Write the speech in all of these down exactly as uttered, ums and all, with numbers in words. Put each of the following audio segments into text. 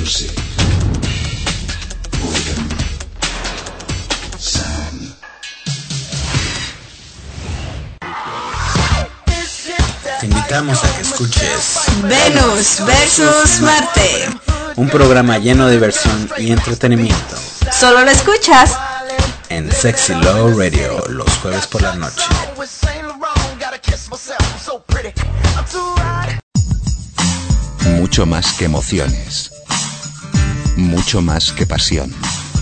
Music. Boredom. Sound. Te invitamos a que escuches Venus versus Marte, un programa lleno de diversión y entretenimiento. Solo lo escuchas en Sexy Low Radio los jueves por la noche. Mucho más que emociones, mucho más que pasión.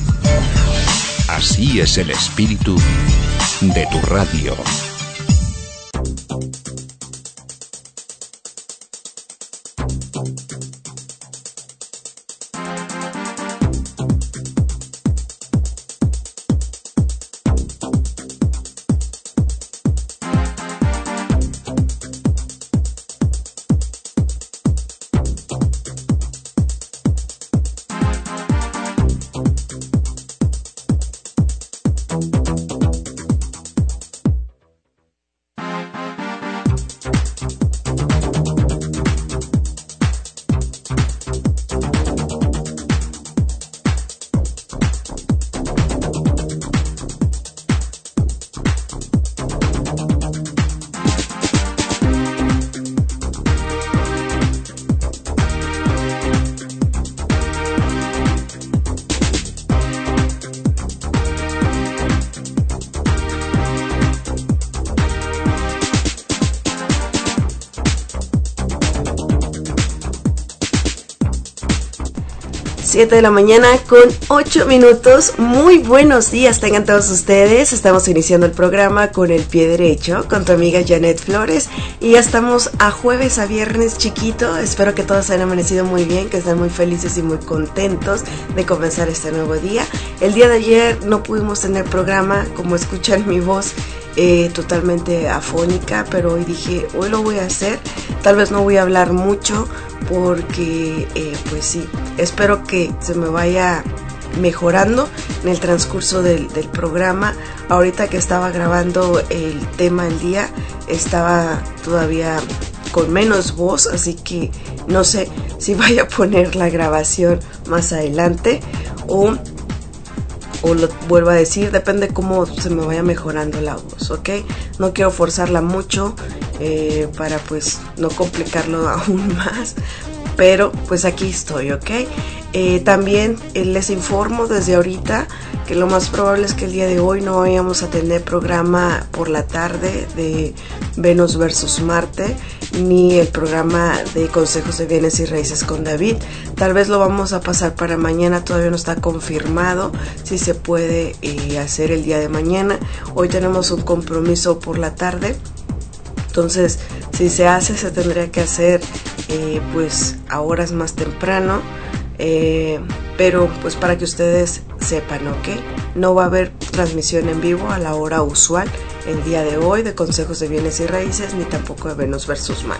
Así es el espíritu de tu radio. siete de la mañana con ocho minutos. Muy buenos días tengan todos ustedes. Estamos iniciando el programa con el pie derecho con tu amiga Janet Flores y ya estamos a jueves a viernes chiquito. Espero que todos hayan amanecido muy bien, que estén muy felices y muy contentos de comenzar este nuevo día. El día de ayer no pudimos tener programa, como escuchan mi voz eh, totalmente afónica, pero hoy dije, hoy lo voy a hacer. Tal vez no voy a hablar mucho porque eh, pues sí, espero que se me vaya mejorando en el transcurso del, del programa. Ahorita que estaba grabando el tema del día estaba todavía con menos voz, así que no sé si vaya a poner la grabación más adelante o, o lo vuelvo a decir, depende cómo se me vaya mejorando la voz, ¿ok? No quiero forzarla mucho eh, para pues no complicarlo aún más, pero pues aquí estoy, ¿ok? Eh, también eh, les informo desde ahorita que lo más probable es que el día de hoy no vayamos a tener programa por la tarde de Venus versus Marte, ni el programa de consejos de bienes y raíces con David. Tal vez lo vamos a pasar para mañana, todavía no está confirmado si se puede eh, hacer el día de mañana. Hoy tenemos un compromiso por la tarde, entonces si se hace se tendría que hacer eh, pues a horas más temprano, eh, pero pues para que ustedes sepan, ¿ok? No va a haber transmisión en vivo a la hora usual el día de hoy de consejos de bienes y raíces, ni tampoco de Venus versus Marte.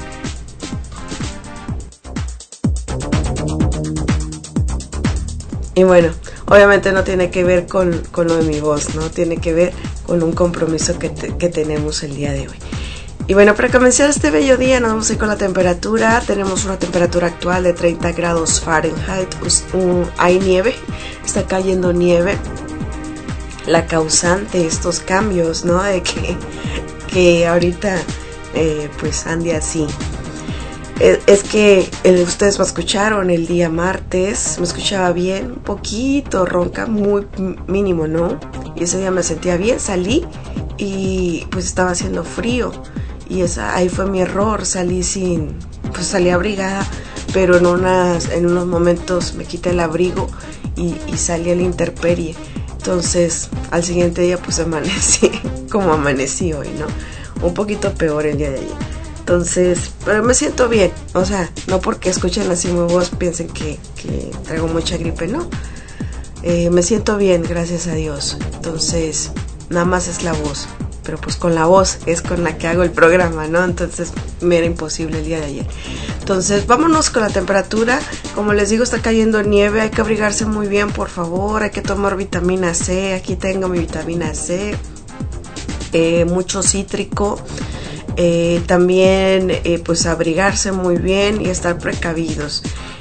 Y bueno, obviamente no tiene que ver con, con lo de mi voz, ¿no? Tiene que ver con un compromiso que, te, que tenemos el día de hoy. Y bueno, para comenzar este bello día nos vamos a ir con la temperatura. Tenemos una temperatura actual de treinta grados Fahrenheit. Uh, hay nieve, está cayendo nieve. La causante de estos cambios, ¿no? De que, que ahorita eh, pues ande así. Es, es que eh, ustedes me escucharon el día martes, me escuchaba bien, un poquito ronca, muy mínimo, ¿no? Y ese día me sentía bien, salí y pues estaba haciendo frío. Y esa, ahí fue mi error, salí sin, pues salí abrigada, pero en, unas, en unos momentos me quité el abrigo y, y salí a la intemperie. Entonces al siguiente día pues amanecí como amanecí hoy, ¿no? Un poquito peor el día de ayer. Entonces, pero me siento bien, o sea, no porque escuchen así mi voz piensen que, que traigo mucha gripe, ¿no? Eh, me siento bien, gracias a Dios. Entonces, nada más es la voz. Pero pues con la voz es con la que hago el programa, ¿no? Entonces me era imposible el día de ayer. Entonces vámonos con la temperatura. Como les digo, está cayendo nieve, hay que abrigarse muy bien, por favor. Hay que tomar vitamina C, aquí tengo mi vitamina C. Eh, mucho cítrico. Eh, también eh, pues abrigarse muy bien y estar precavidos.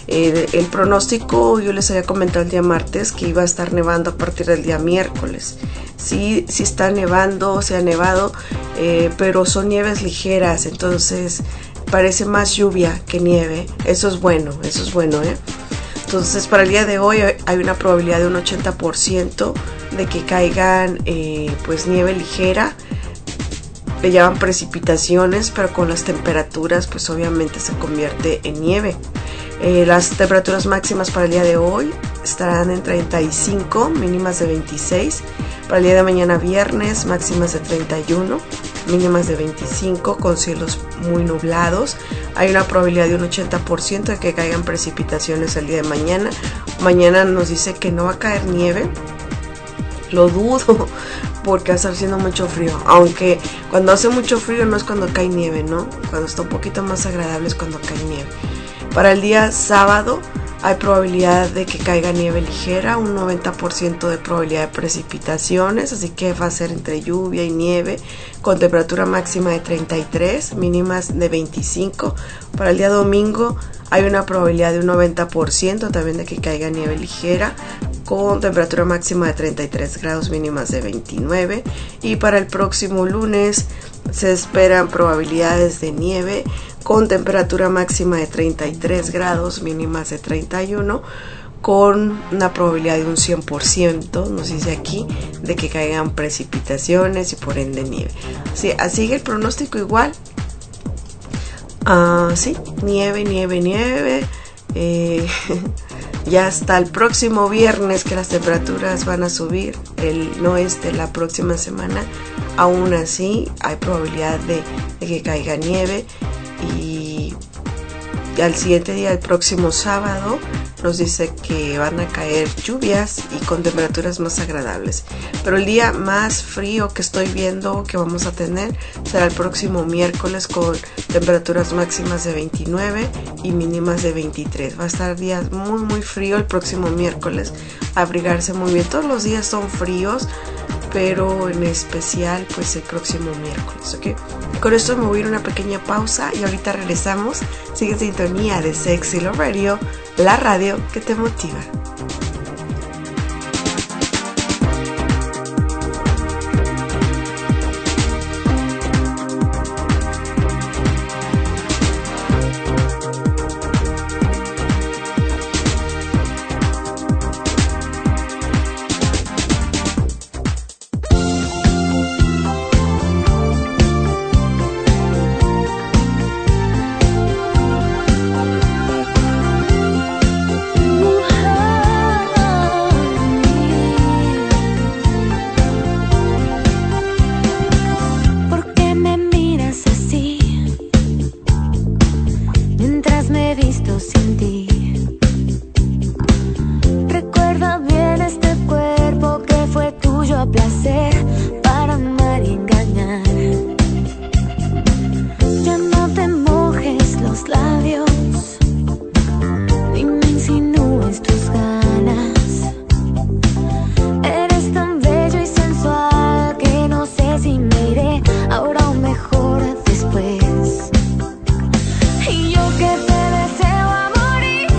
El, el pronóstico, yo les había comentado el día martes que iba a estar nevando a partir del día miércoles. Sí, sí está nevando, se ha nevado, eh, pero son nieves ligeras, entonces parece más lluvia que nieve. Eso es bueno, eso es bueno, ¿eh? Entonces para el día de hoy hay una probabilidad de un ochenta por ciento de que caigan eh, pues nieve ligera. Le llaman precipitaciones, pero con las temperaturas pues obviamente se convierte en nieve. Eh, las temperaturas máximas para el día de hoy estarán en treinta y cinco, mínimas de veintiséis. Para el día de mañana viernes, máximas de treinta y uno, mínimas de veinticinco, con cielos muy nublados. Hay una probabilidad de un ochenta por ciento de que caigan precipitaciones el día de mañana. Mañana nos dice que no va a caer nieve. Lo dudo, porque va a estar haciendo mucho frío. Aunque cuando hace mucho frío no es cuando cae nieve, ¿no? Cuando está un poquito más agradable es cuando cae nieve. Para el día sábado hay probabilidad de que caiga nieve ligera, un noventa por ciento de probabilidad de precipitaciones, así que va a ser entre lluvia y nieve, con temperatura máxima de treinta y tres, mínimas de veinticinco. Para el día domingo hay una probabilidad de un noventa por ciento también de que caiga nieve ligera, con temperatura máxima de treinta y tres grados, mínimas de veintinueve. Y para el próximo lunes se esperan probabilidades de nieve con temperatura máxima de treinta y tres grados, mínimas de treinta y uno, con una probabilidad de un cien por ciento, nos dice aquí, de que caigan precipitaciones y por ende nieve. Sí, así que el pronóstico igual. Ah, sí, nieve, nieve, nieve. Eh, ya hasta el próximo viernes que las temperaturas van a subir, el no es de la próxima semana. Aún así hay probabilidad de, de que caiga nieve. Y al siguiente día, el próximo sábado, nos dice que van a caer lluvias y con temperaturas más agradables. Pero el día más frío que estoy viendo que vamos a tener será el próximo miércoles, con temperaturas máximas de veintinueve y mínimas de veintitrés. Va a estar días muy muy frío el próximo miércoles. Abrigarse muy bien. Todos los días son fríos, pero en especial pues el próximo miércoles, ¿ok? Con esto me voy a ir a una pequeña pausa y ahorita regresamos. Sigue en sintonía de Sexy Love Radio, la radio que te motiva. Y yo que te deseo a morir.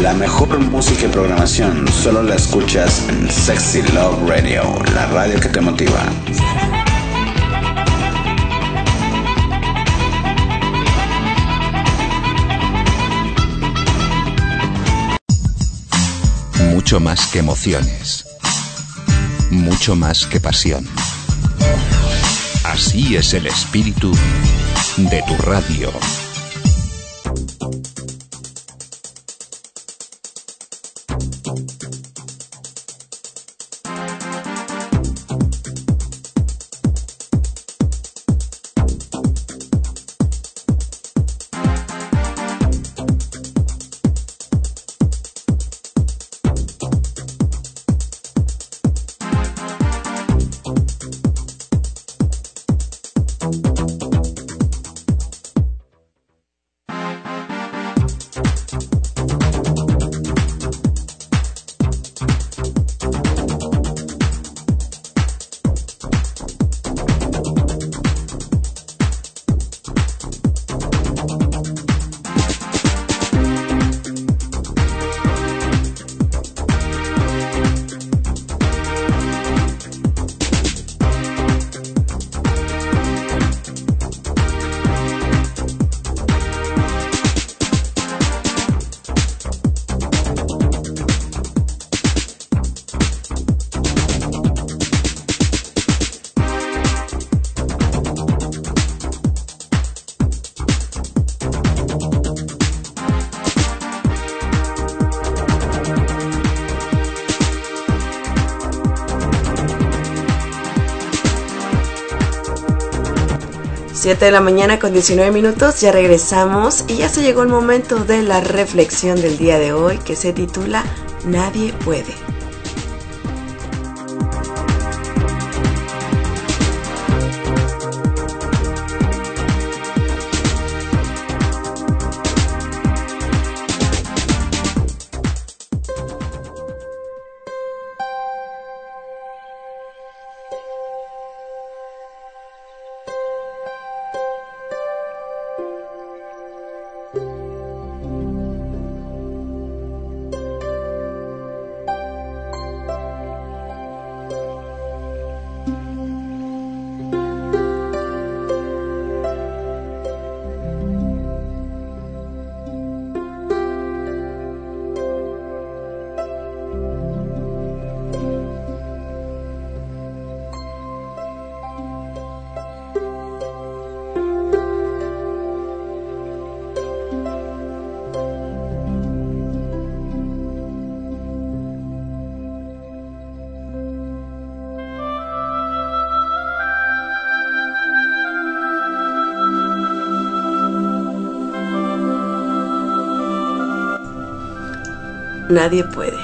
La mejor música y programación solo la escuchas en Sexy Love Radio, la radio que te motiva. Mucho más que emociones, mucho más que pasión. Así es el espíritu de tu radio. siete de la mañana con diecinueve minutos, ya regresamos y ya se llegó el momento de la reflexión del día de hoy, que se titula Nadie puede. Nadie puede.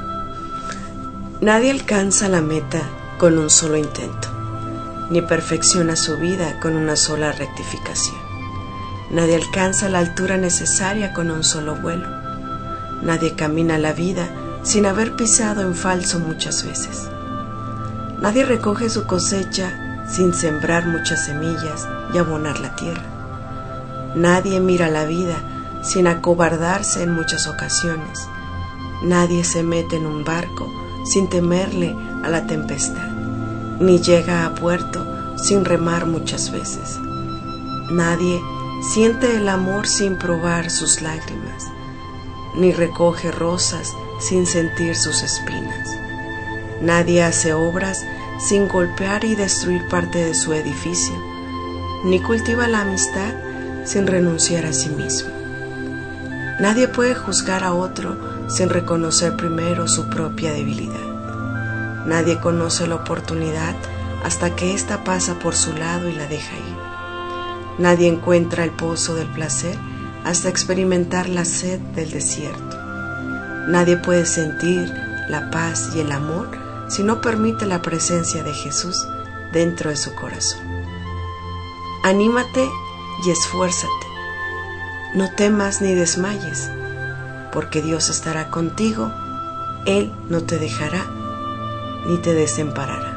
Nadie alcanza la meta con un solo intento, ni perfecciona su vida con una sola rectificación. Nadie alcanza la altura necesaria con un solo vuelo. Nadie camina la vida sin haber pisado en falso muchas veces. Nadie recoge su cosecha sin sembrar muchas semillas y abonar la tierra. Nadie mira la vida sin acobardarse en muchas ocasiones. Nadie se mete en un barco sin temerle a la tempestad, ni llega a puerto sin remar muchas veces. Nadie siente el amor sin probar sus lágrimas, ni recoge rosas sin sentir sus espinas. Nadie hace obras sin golpear y destruir parte de su edificio, ni cultiva la amistad sin renunciar a sí mismo. Nadie puede juzgar a otro sin reconocer primero su propia debilidad. Nadie conoce la oportunidad hasta que ésta pasa por su lado y la deja ir. Nadie encuentra el pozo del placer hasta experimentar la sed del desierto. Nadie puede sentir la paz y el amor si no permite la presencia de Jesús dentro de su corazón. Anímate y esfuérzate. No temas ni desmayes, porque Dios estará contigo. Él no te dejará ni te desamparará.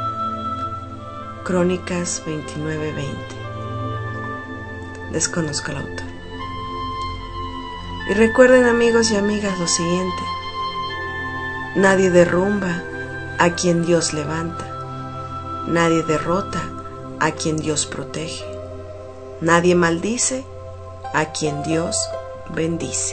Crónicas veintinueve veinte. Desconozco el autor. Y recuerden, amigos y amigas, lo siguiente: nadie derrumba a quien Dios levanta, nadie derrota a quien Dios protege, nadie maldice a quien Dios bendice.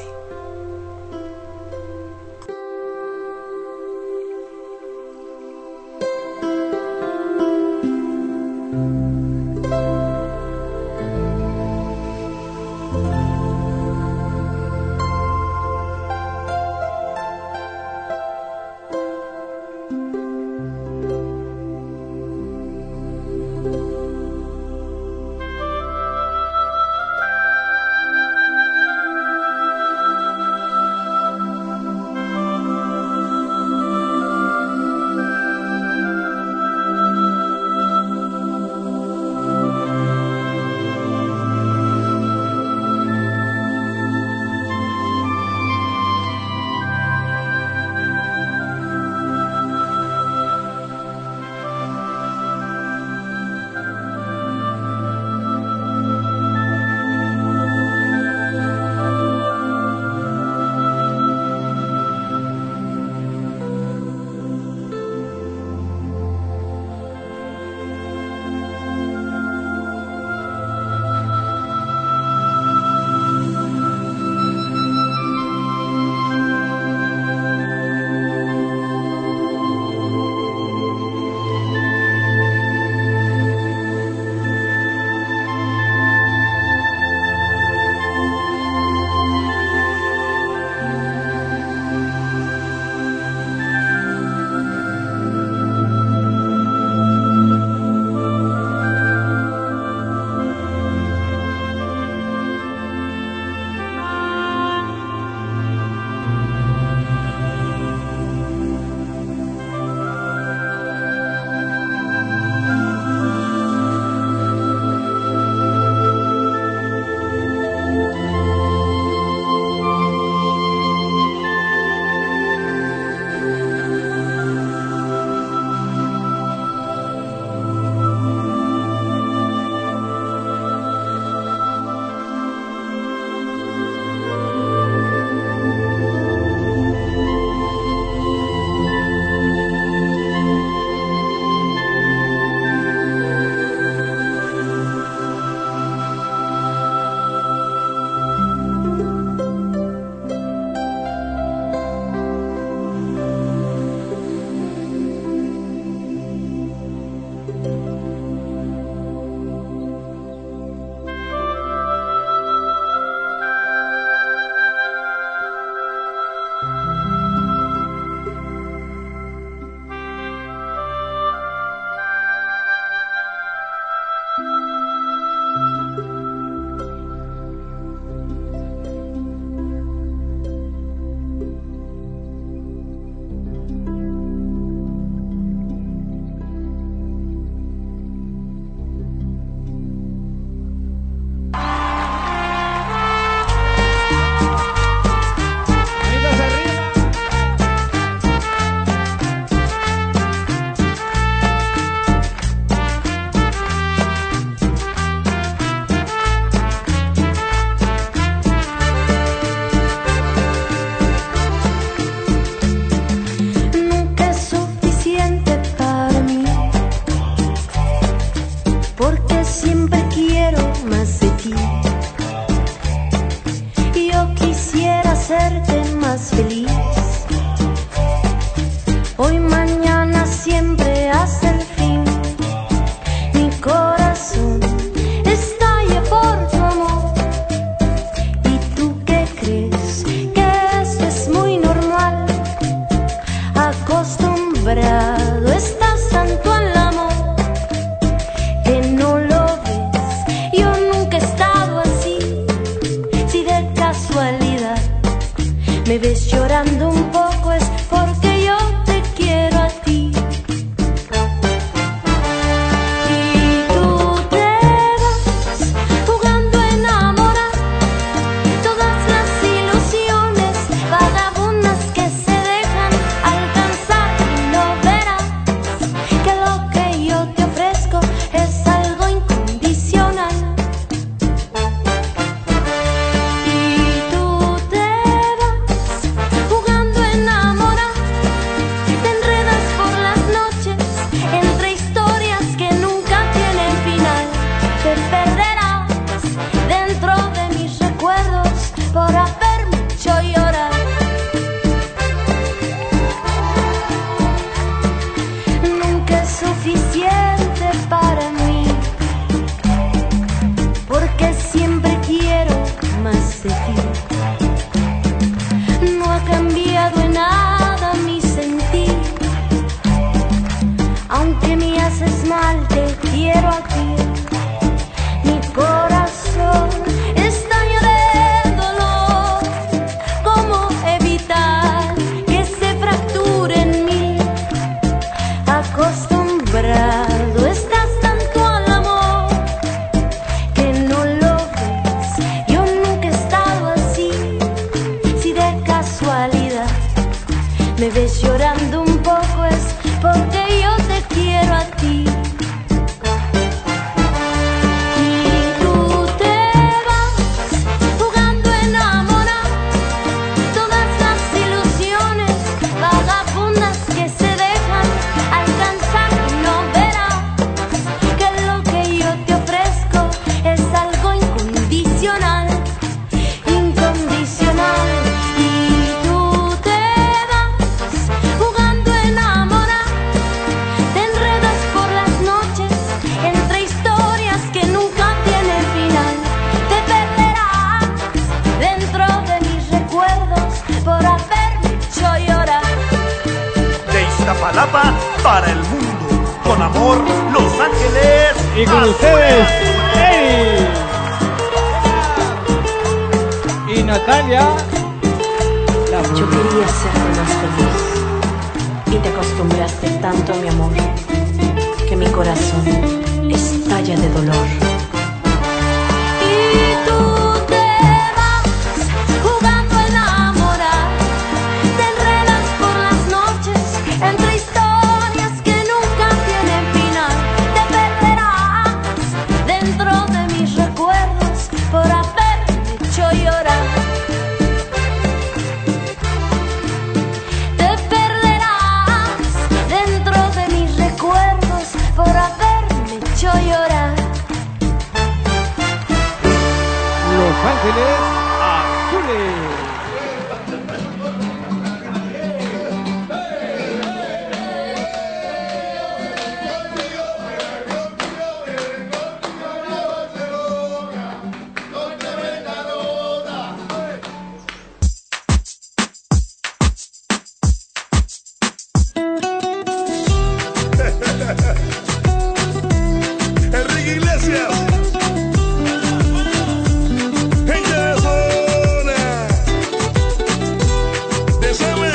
me ves llorando un poco es porque yo te quiero a ti. Y tú te vas jugando a enamorar todas las ilusiones vagabundas que se dejan alcanzar. No verás que lo que yo te ofrezco es algo incondicional, incondicional. Y tú te vas jugando a enamorar, te enredas por las noches entre historias que nunca tienen final. Te perderás dentro de mis recuerdos por haberme hecho llorar. De Iztapalapa para el mundo, con amor, Los Ángeles. Y con ustedes, Eri y Natalia. La Yo quería serte más feliz y te acostumbraste tanto a mi amor que mi corazón estalla de dolor. Y tú te vas jugando a enamorar, te enredas por las noches entre historias que nunca tienen final. Te perderás dentro de mis recuerdos por haberme hecho llorar. Te perderás dentro de mis recuerdos por haberme hecho llorar. Los Ángeles Azules. Enrique Iglesias, gente de zona, desame.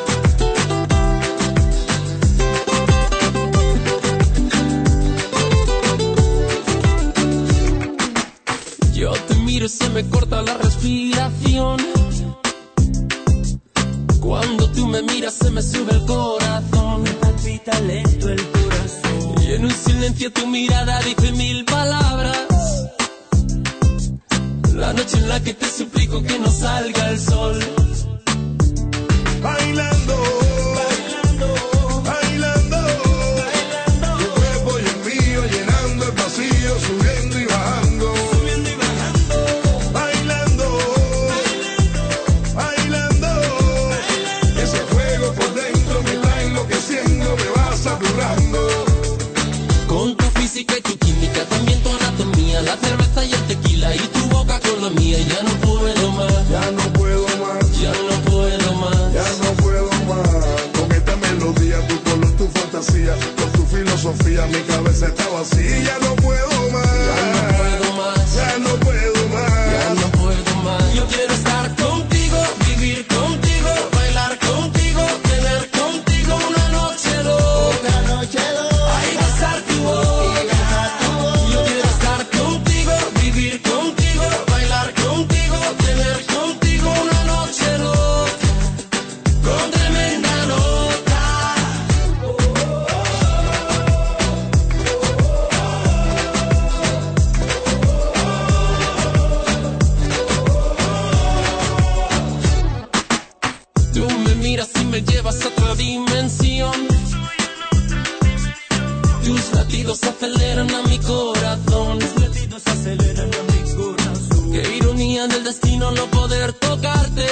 Yo te miro y se me corta la respiración. Cuando tú me miras se me sube el corazón. Me palpita lento el corazón. Y en un silencio tu mirada dice mil palabras. La noche en la que te suplico que no salga el sol. Bailando, bailando, bailando, bailando. Tu cuerpo y el mío llenando el vacío, subiendo y bajando, subiendo y bajando. Bailando, bailando, bailando, bailando. Ese fuego por dentro me va enloqueciendo, me va saturando. Con tu física y tu química, también tu anatomía, la cerveza y el tequila y tu boca con la mía. Ya no puedo más, Ya no puedo más, ya no puedo más. ya no puedo más. Con esta melodía, tu color, tu fantasía, con tu filosofía, mi cabeza está vacía. Ya no puedo más, Ya no puedo más, ya no puedo más. ya no puedo más. Yo quiero estar contigo, vivir contigo, bailar contigo, tener contigo una noche loca, noche loca. Ay, besar tu boca. Yo quiero estar contigo, vivir contigo, bailar contigo, tener contigo una noche loca, con tremenda nota. Tú me miras y me llevas a otra dimensión. Tus latidos aceleran a mi corazón. Tus latidos aceleran a mi corazón. Qué ironía del destino no poder tocarte,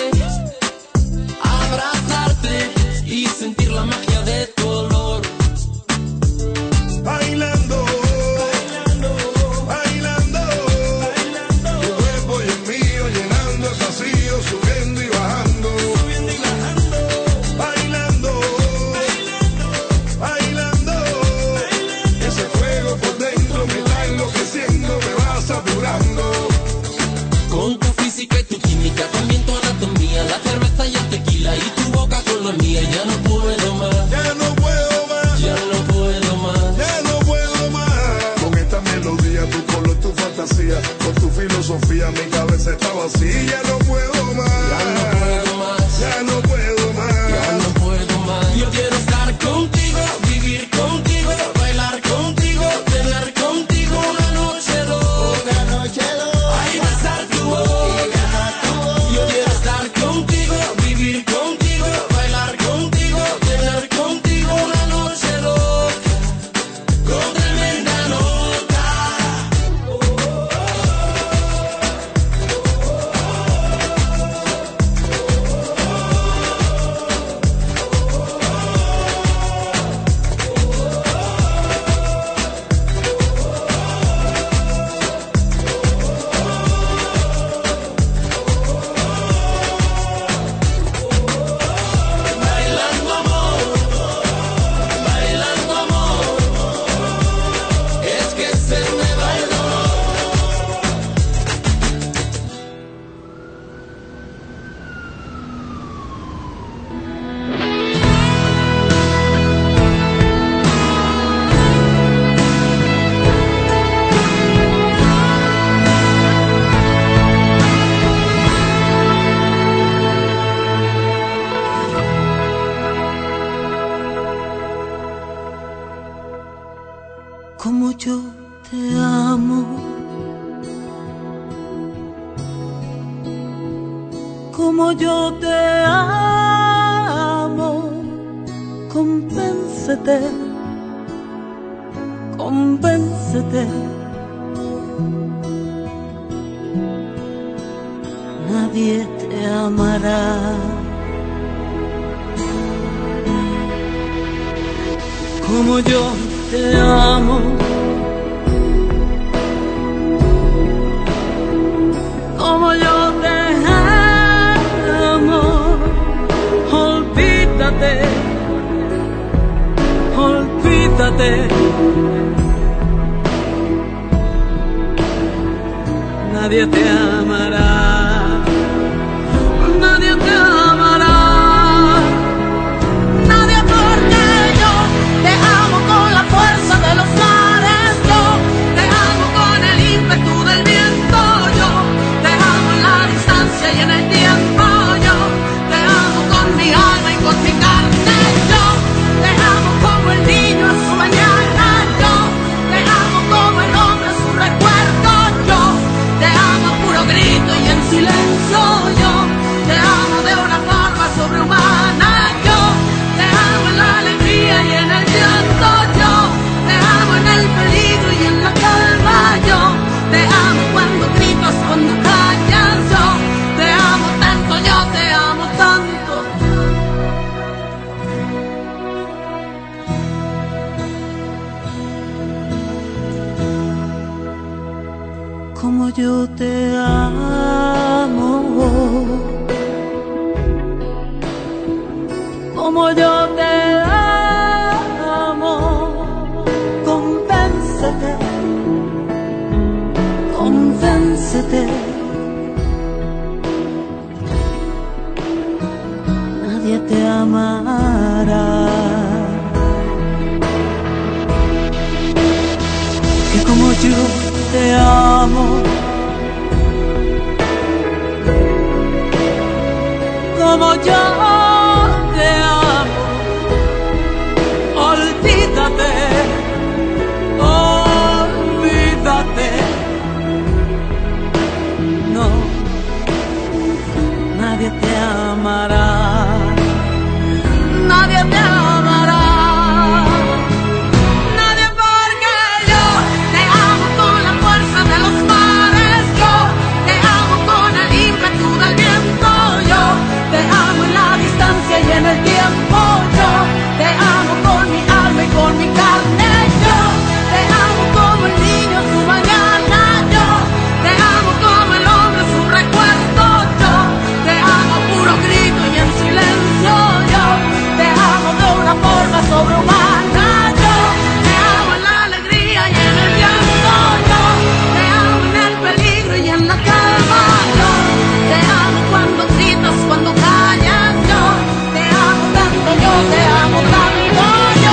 abrazarte y sentir la magia de tu olor. Bailando, bailando, bailando, bailando. Tu cuerpo y el mío llenando el vacío, subiendo y bajando, subiendo y bajando. Bailando, bailando, bailando, bailando. Ese fuego por dentro me está enloqueciendo, me va saturando. Con tu física y tu química, también tu anatomía, la yo te amo, como yo te amo, convéncete, convéncete. Nadie te amará como yo te amo, como yo te amo. Olvídate, olvídate. Nadie te amará, nadie te amará, nadie, porque yo te amo con la fuerza de los mares, yo te amo con el ímpetu del viento, yo te amo en la distancia y en el tiempo, yo te amo con mi alma y con mi carne, yo te amo como el niño a su mañana, yo te amo como el hombre a su recuerdo, yo te amo a puro grito y en silencio, yo te amo de una forma sobrehumana, yo te amo en la alegría y en el llanto, yo te amo en el peligro y en la calma, yo te amo cuando gritas, cuando callas, yo te amo tanto, yo te amo tanto. Como yo te amo, como yo te amo, convéncete, convéncete. Nadie te amará, que como yo te amo, como yo te amo. Olvídate, olvídate. No, nadie te amará, nadie te amará. Nadie, porque yo te amo con la fuerza de los mares, yo te amo con el ímpetu del viento, yo te amo en la distancia y en el tiempo, yo te amo con mi alma y con mi carne, yo te amo como el niño a su mañana, yo te amo como el hombre a su recuerdo, yo te amo a puro grito y en silencio, yo te amo de una forma sobrehumana, yo te amo en la alegría y en el llanto, yo te amo en el peligro y en la calma, yo te amo cuando gritas, cuando callas, yo te amo tanto, yo te amo tanto, yo.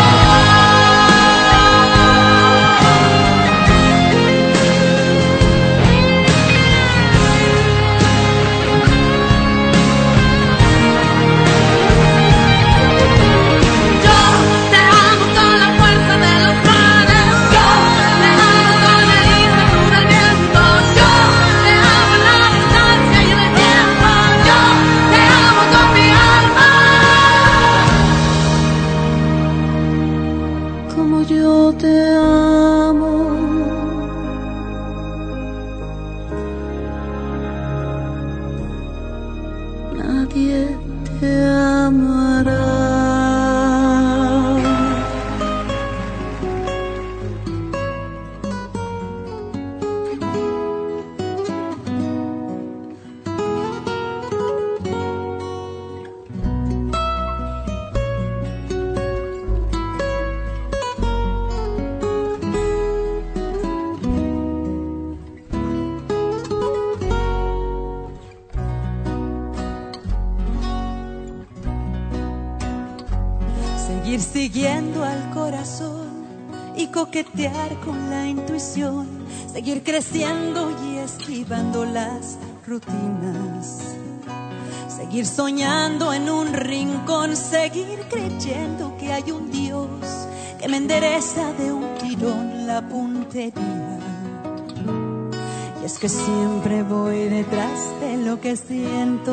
Yo te amo con la fuerza de los mares, yo te amo con el ímpetu del viento, yo te amo en la distancia y en el tiempo, yo te amo con mi alma, como yo te amo. Nadie te amará. Seguir siguiendo al corazón y coquetear con la intuición, seguir creciendo y esquivando las rutinas, seguir soñando en un rincón, seguir creyendo que hay un Dios que me endereza de un tirón la puntería. Y es que siempre voy detrás de lo que siento.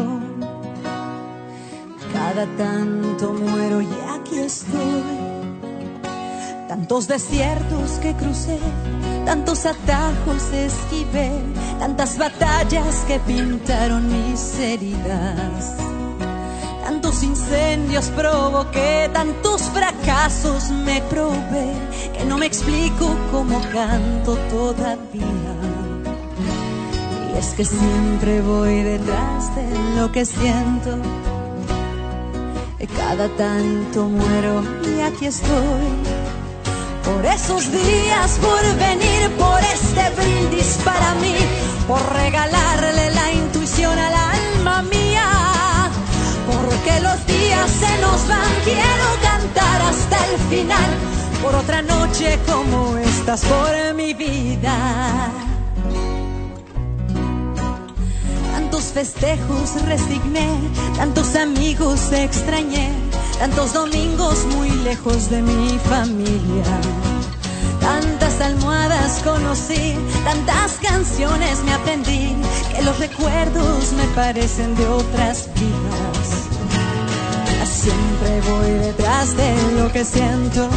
Cada tanto muero y aquí estoy. Tantos desiertos que crucé, tantos atajos esquivé, tantas batallas que pintaron mis heridas. Tantos incendios provoqué, tantos fracasos me probé, que no me explico cómo canto todavía. Y es que siempre voy detrás de lo que siento. Cada tanto muero y aquí estoy. Por esos días, por venir, por este brindis para mí, por regalarle la intuición al alma mía. Porque los días se nos van, quiero cantar hasta el final, por otra noche como estas, por mi vida. Tantos festejos resigné, tantos amigos extrañé, tantos domingos muy lejos de mi familia. Tantas almohadas conocí, tantas canciones me aprendí, que los recuerdos me parecen de otras vidas. Siempre voy detrás de lo que siento.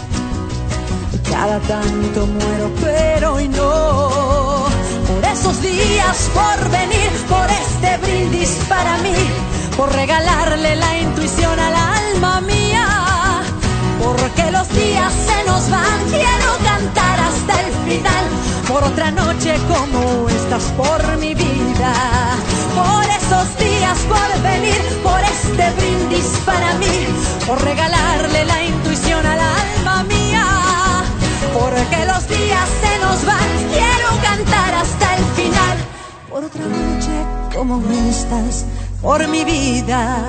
Cada tanto muero, pero hoy no. Por esos días, por venir, por este brindis para mí, por regalarle la intuición al alma mía. Porque los días se nos van, quiero cantar hasta el final, por otra noche como estas, por mi vida. Por esos días, por venir, por este brindis para mí, por regalarle la intuición al alma mía. Porque los días se nos van, quiero cantar hasta el final, por otra noche como estas, por mi vida.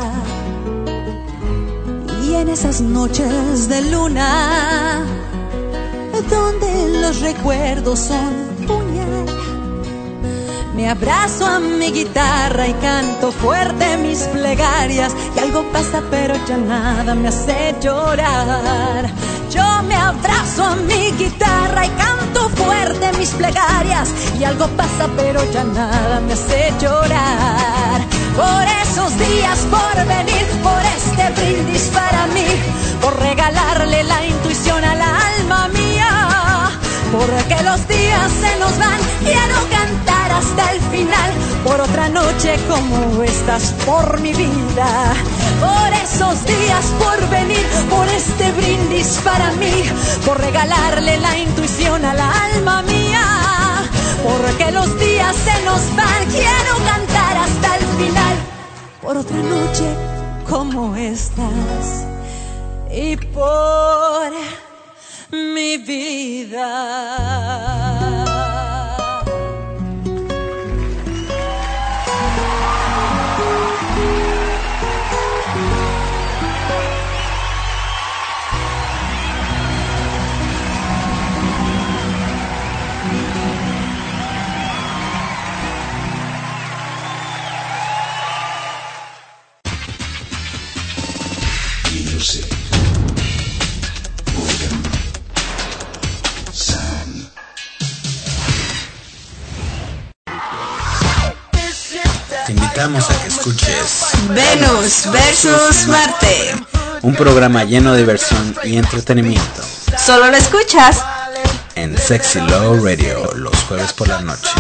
Y en esas noches de luna, donde los recuerdos son puñal, me abrazo a mi guitarra y canto fuerte mis plegarias. Y algo pasa pero ya nada me hace llorar. Yo me abrazo a mi guitarra y canto fuerte mis plegarias. Y algo pasa pero ya nada me hace llorar. Por esos días, por venir, por este brindis para mí, por regalarle la intuición al alma mía. Porque los días se nos van, quiero cantar hasta el final, por otra noche como estas, por mi vida. Por esos días, por venir, por este brindis para mí, por regalarle la intuición al alma mía. Porque los días se nos van, quiero cantar hasta el final, por otra noche como estas y por mi vida. Music. Sound. Te invitamos a que escuches Venus versus Marte, un programa lleno de diversión y entretenimiento. Solo lo escuchas en Sexy Love Radio los jueves por la noche.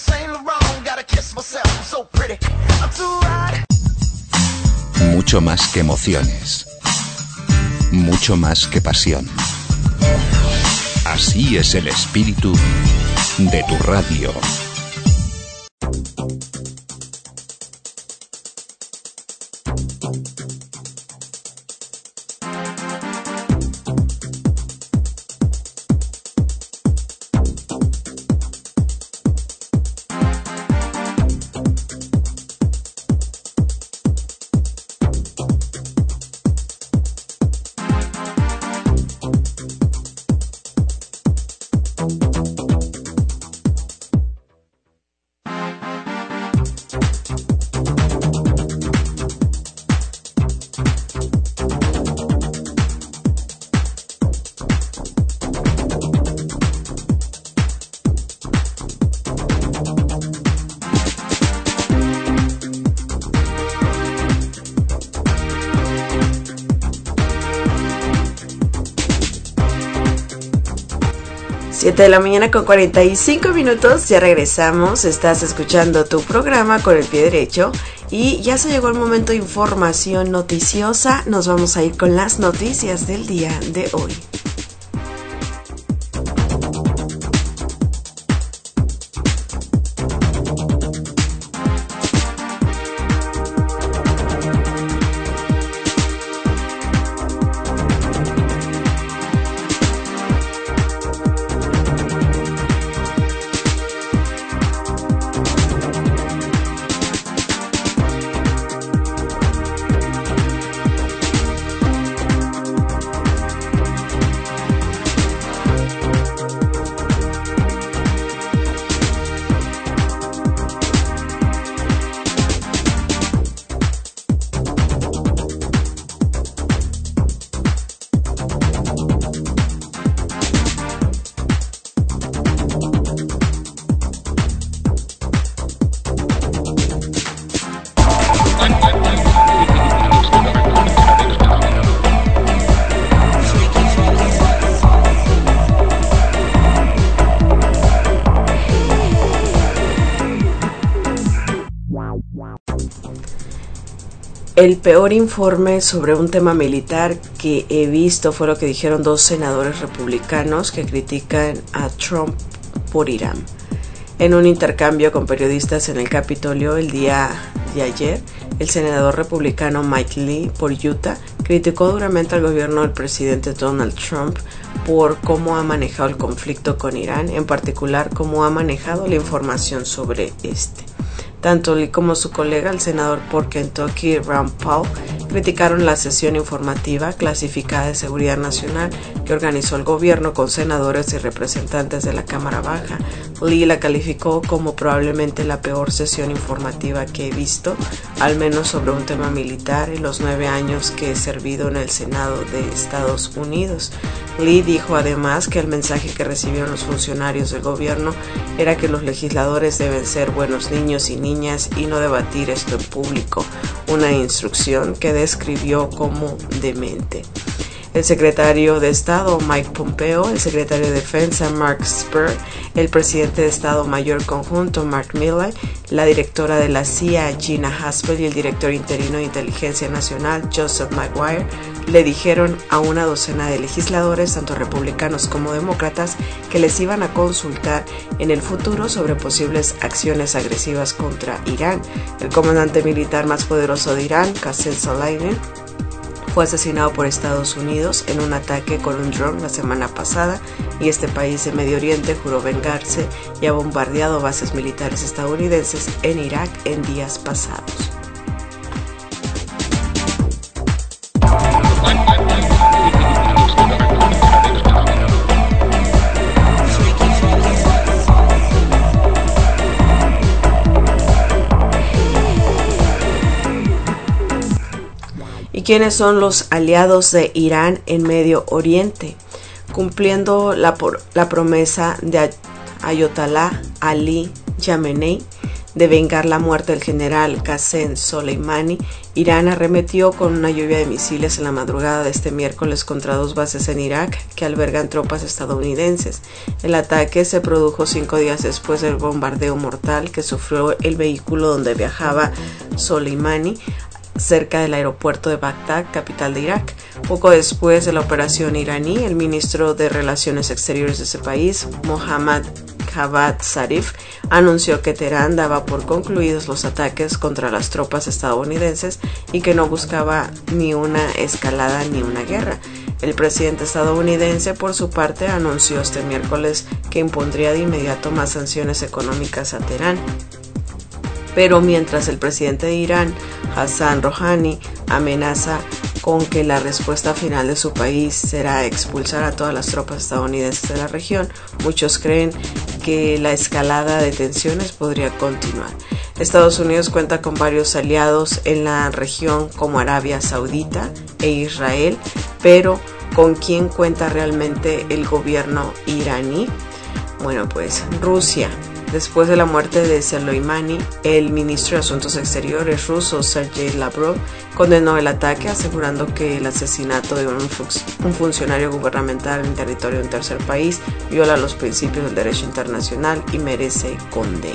Mucho más que emociones. Mucho más que pasión. Así es el espíritu de tu radio. siete de la mañana con cuarenta y cinco minutos, ya regresamos, estás escuchando tu programa Con el Pie Derecho y ya se llegó el momento de información noticiosa, nos vamos a ir con las noticias del día de hoy. El peor informe sobre un tema militar que he visto fue lo que dijeron dos senadores republicanos que critican a Trump por Irán. En un intercambio con periodistas en el Capitolio el día de ayer, el senador republicano Mike Lee por Utah criticó duramente al gobierno del presidente Donald Trump por cómo ha manejado el conflicto con Irán, en particular cómo ha manejado la información sobre este. Tanto Lee como su colega, el senador por Kentucky, Rand Paul, criticaron la sesión informativa clasificada de seguridad nacional que organizó el gobierno con senadores y representantes de la Cámara Baja. Lee la calificó como probablemente la peor sesión informativa que he visto, al menos sobre un tema militar, en los nueve años que he servido en el Senado de Estados Unidos. Lee dijo además que el mensaje que recibieron los funcionarios del gobierno era que los legisladores deben ser buenos niños y niñas y no debatir esto en público, una instrucción que describió como demente. El secretario de Estado Mike Pompeo, el secretario de Defensa Mark Esper, el presidente de Estado Mayor Conjunto Mark Milley, la directora de la C I A Gina Haspel y el director interino de Inteligencia Nacional Joseph Maguire le dijeron a una docena de legisladores, tanto republicanos como demócratas, que les iban a consultar en el futuro sobre posibles acciones agresivas contra Irán. El comandante militar más poderoso de Irán, Qasem Soleimani, fue asesinado por Estados Unidos en un ataque con un dron la semana pasada y este país de Medio Oriente juró vengarse y ha bombardeado bases militares estadounidenses en Irak en días pasados. ¿Quiénes son los aliados de Irán en Medio Oriente? Cumpliendo la, por, la promesa de Ayatollah Ali Khamenei de vengar la muerte del general Qasem Soleimani, Irán arremetió con una lluvia de misiles en la madrugada de este miércoles contra dos bases en Irak que albergan tropas estadounidenses. El ataque se produjo cinco días después del bombardeo mortal que sufrió el vehículo donde viajaba Soleimani, cerca del aeropuerto de Bagdad, capital de Irak. Poco después de la operación iraní, el ministro de Relaciones Exteriores de ese país, Mohammad Javad Zarif, anunció que Teherán daba por concluidos los ataques contra las tropas estadounidenses y que no buscaba ni una escalada ni una guerra. El presidente estadounidense, por su parte, anunció este miércoles que impondría de inmediato más sanciones económicas a Teherán. Pero mientras el presidente de Irán, Hassan Rouhani, amenaza con que la respuesta final de su país será expulsar a todas las tropas estadounidenses de la región, muchos creen que la escalada de tensiones podría continuar. Estados Unidos cuenta con varios aliados en la región como Arabia Saudita e Israel, pero ¿con quién cuenta realmente el gobierno iraní? Bueno, pues Rusia. Después de la muerte de Soleimani, el ministro de Asuntos Exteriores ruso, Sergei Lavrov, condenó el ataque, asegurando que el asesinato de un, un funcionario gubernamental en territorio de un tercer país viola los principios del derecho internacional y merece condena.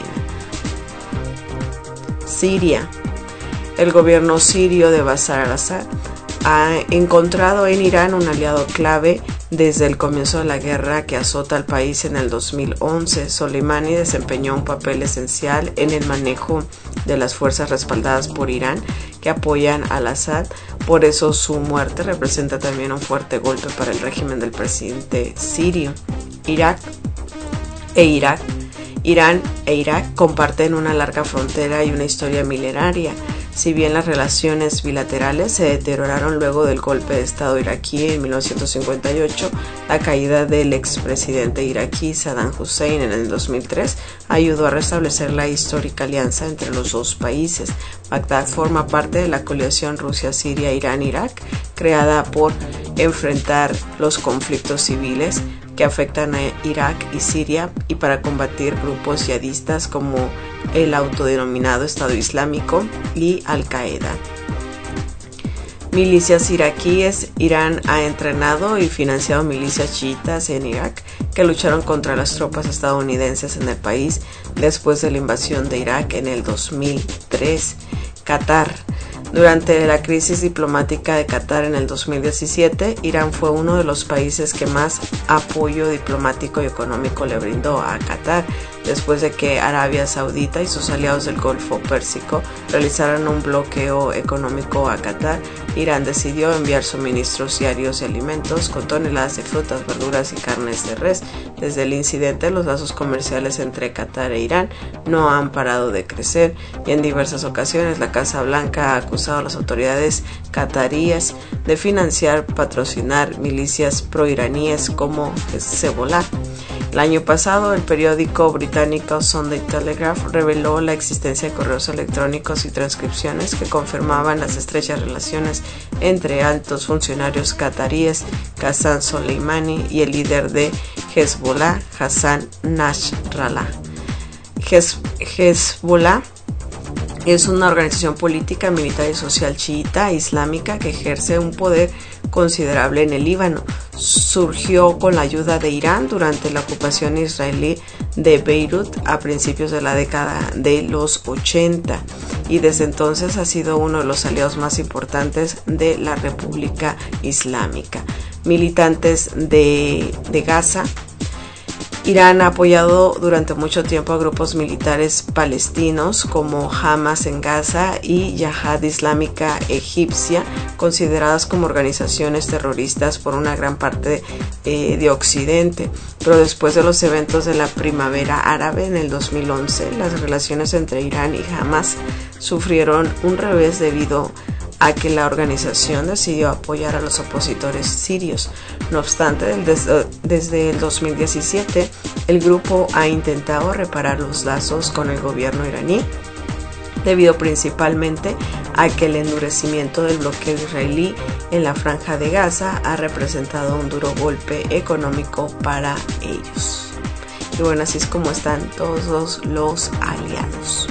Siria. El gobierno sirio de Bashar al-Assad ha encontrado en Irán un aliado clave desde el comienzo de la guerra que azota al país en el dos mil once. Soleimani desempeñó un papel esencial en el manejo de las fuerzas respaldadas por Irán que apoyan al Assad. Por eso su muerte representa también un fuerte golpe para el régimen del presidente sirio. Irak e Irak. Irán e Irak comparten una larga frontera y una historia milenaria. Si bien las relaciones bilaterales se deterioraron luego del golpe de estado iraquí en mil novecientos cincuenta y ocho, la caída del expresidente iraquí Saddam Hussein en el dos mil tres ayudó a restablecer la histórica alianza entre los dos países. Bagdad forma parte de la coalición Rusia-Siria-Irán-Irak, creada por enfrentar los conflictos civiles que afectan a Irak y Siria y para combatir grupos yihadistas como el autodenominado Estado Islámico y Al-Qaeda. Milicias iraquíes. Irán ha entrenado y financiado milicias chiitas en Irak que lucharon contra las tropas estadounidenses en el país después de la invasión de Irak en el dos mil tres. Qatar. Durante la crisis diplomática de Qatar en el dos mil diecisiete, Irán fue uno de los países que más apoyo diplomático y económico le brindó a Qatar, después de que Arabia Saudita y sus aliados del Golfo Pérsico realizaran un bloqueo económico a Qatar. Irán decidió enviar suministros diarios y alimentos con toneladas de frutas, verduras y carnes de res. Desde el incidente, los lazos comerciales entre Qatar e Irán no han parado de crecer y en diversas ocasiones la Casa Blanca ha acusado a las autoridades qataríes de financiar, patrocinar milicias proiraníes como Hezbollah. El año pasado, el periódico británico Sunday Telegraph reveló la existencia de correos electrónicos y transcripciones que confirmaban las estrechas relaciones entre altos funcionarios qataríes, Qasem Soleimani, y el líder de Hezbollah, Hassan Nasrallah. Hez- Hezbollah es una organización política, militar y social chiita islámica que ejerce un poder considerable en el Líbano. Surgió con la ayuda de Irán durante la ocupación israelí de Beirut a principios de la década de los ochenta y desde entonces ha sido uno de los aliados más importantes de la República Islámica. Militantes de, de Gaza. Irán ha apoyado durante mucho tiempo a grupos militares palestinos como Hamas en Gaza y Yihad Islámica Egipcia, consideradas como organizaciones terroristas por una gran parte eh, de Occidente. Pero después de los eventos de la Primavera Árabe en el dos mil once, las relaciones entre Irán y Hamas sufrieron un revés debido a que la organización decidió apoyar a los opositores sirios. No obstante, desde, desde el dos mil diecisiete, el grupo ha intentado reparar los lazos con el gobierno iraní, debido principalmente a que el endurecimiento del bloqueo israelí en la Franja de Gaza ha representado un duro golpe económico para ellos. Y bueno, así es como están todos los aliados.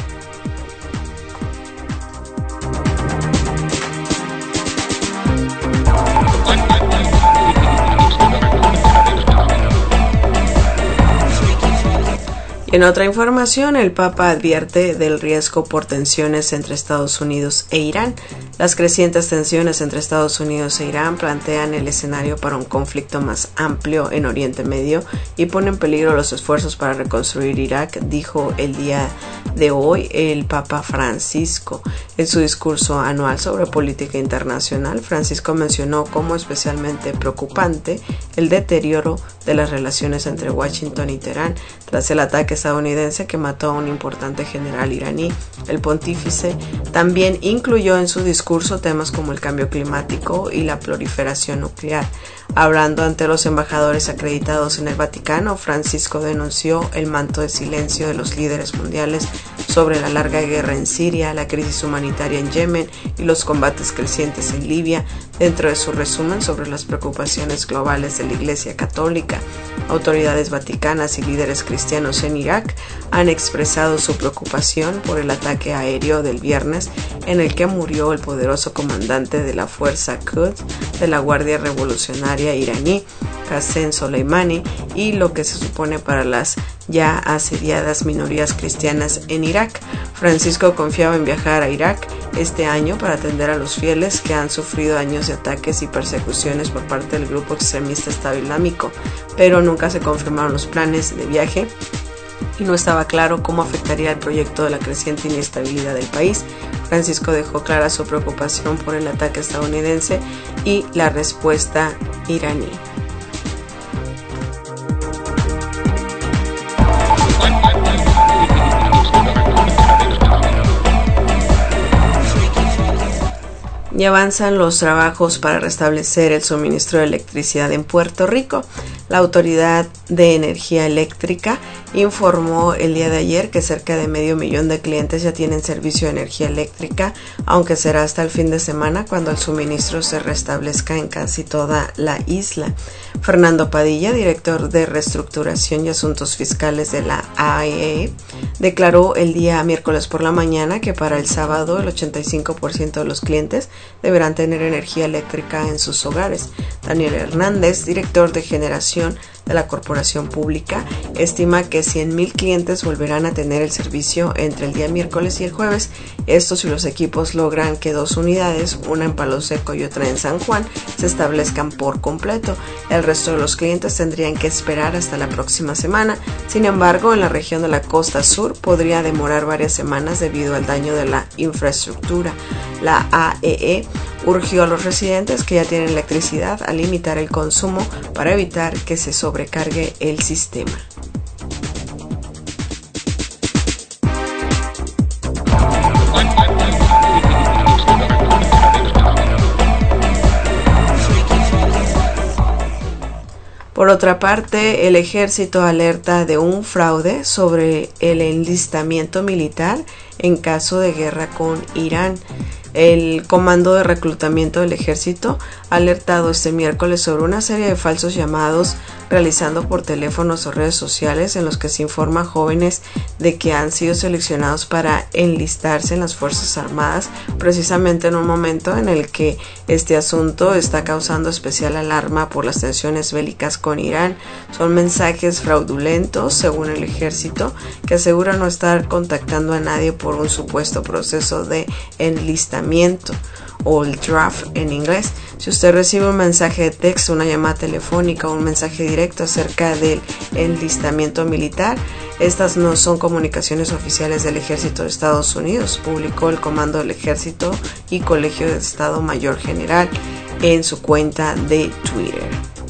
En otra información, el Papa advierte del riesgo por tensiones entre Estados Unidos e Irán. Las crecientes tensiones entre Estados Unidos e Irán plantean el escenario para un conflicto más amplio en Oriente Medio y ponen en peligro los esfuerzos para reconstruir Irak, dijo el día de hoy el Papa Francisco. En su discurso anual sobre política internacional, Francisco mencionó como especialmente preocupante el deterioro de las relaciones entre Washington y Teherán tras el ataque estadounidense que mató a un importante general iraní. El pontífice también incluyó en su discurso temas como el cambio climático y la proliferación nuclear. Hablando ante los embajadores acreditados en el Vaticano, Francisco denunció el manto de silencio de los líderes mundiales sobre la larga guerra en Siria, la crisis humanitaria en Yemen y los combates crecientes en Libia, dentro de su resumen sobre las preocupaciones globales de la Iglesia Católica. Autoridades vaticanas y líderes cristianos en Irak Irak han expresado su preocupación por el ataque aéreo del viernes en el que murió el poderoso comandante de la fuerza Quds de la Guardia Revolucionaria iraní, Qasem Soleimani, y lo que se supone para las ya asediadas minorías cristianas en Irak. Francisco confiaba en viajar a Irak este año para atender a los fieles que han sufrido años de ataques y persecuciones por parte del grupo extremista Estado Islámico, pero nunca se confirmaron los planes de viaje y no estaba claro cómo afectaría el proyecto de la creciente inestabilidad del país. Francisco dejó clara su preocupación por el ataque estadounidense y la respuesta iraní. Y avanzan los trabajos para restablecer el suministro de electricidad en Puerto Rico. La Autoridad de Energía Eléctrica informó el día de ayer que cerca de medio millón de clientes ya tienen servicio de energía eléctrica, aunque será hasta el fin de semana cuando el suministro se restablezca en casi toda la isla. Fernando Padilla, director de Reestructuración y Asuntos Fiscales de la A E E, declaró el día miércoles por la mañana que para el sábado el ochenta y cinco por ciento de los clientes deberán tener energía eléctrica en sus hogares. Daniel Hernández, director de Generación de la Corporación Pública, estima que cien mil clientes volverán a tener el servicio entre el día miércoles y el jueves. Esto si los equipos logran que dos unidades, una en Palo Seco y otra en San Juan, se establezcan por completo. El resto de los clientes tendrían que esperar hasta la próxima semana. Sin embargo, en la región de la costa sur podría demorar varias semanas debido al daño de la infraestructura. La A E E urgió a los residentes que ya tienen electricidad a limitar el consumo para evitar que se sobrecargue el sistema. Por otra parte, el ejército alerta de un fraude sobre el enlistamiento militar en caso de guerra con Irán. El Comando de Reclutamiento del Ejército ha alertado este miércoles sobre una serie de falsos llamados realizando por teléfonos o redes sociales en los que se informa a jóvenes de que han sido seleccionados para enlistarse en las Fuerzas Armadas, precisamente en un momento en el que este asunto está causando especial alarma por las tensiones bélicas con Irán. Son mensajes fraudulentos, según el ejército, que asegura no estar contactando a nadie por un supuesto proceso de enlistamiento, o el draft en inglés. Si usted recibe un mensaje de texto, una llamada telefónica o un mensaje directo acerca del enlistamiento militar, estas no son comunicaciones oficiales del Ejército de Estados Unidos, publicó el Comando del Ejército y Colegio de Estado Mayor General en su cuenta de Twitter.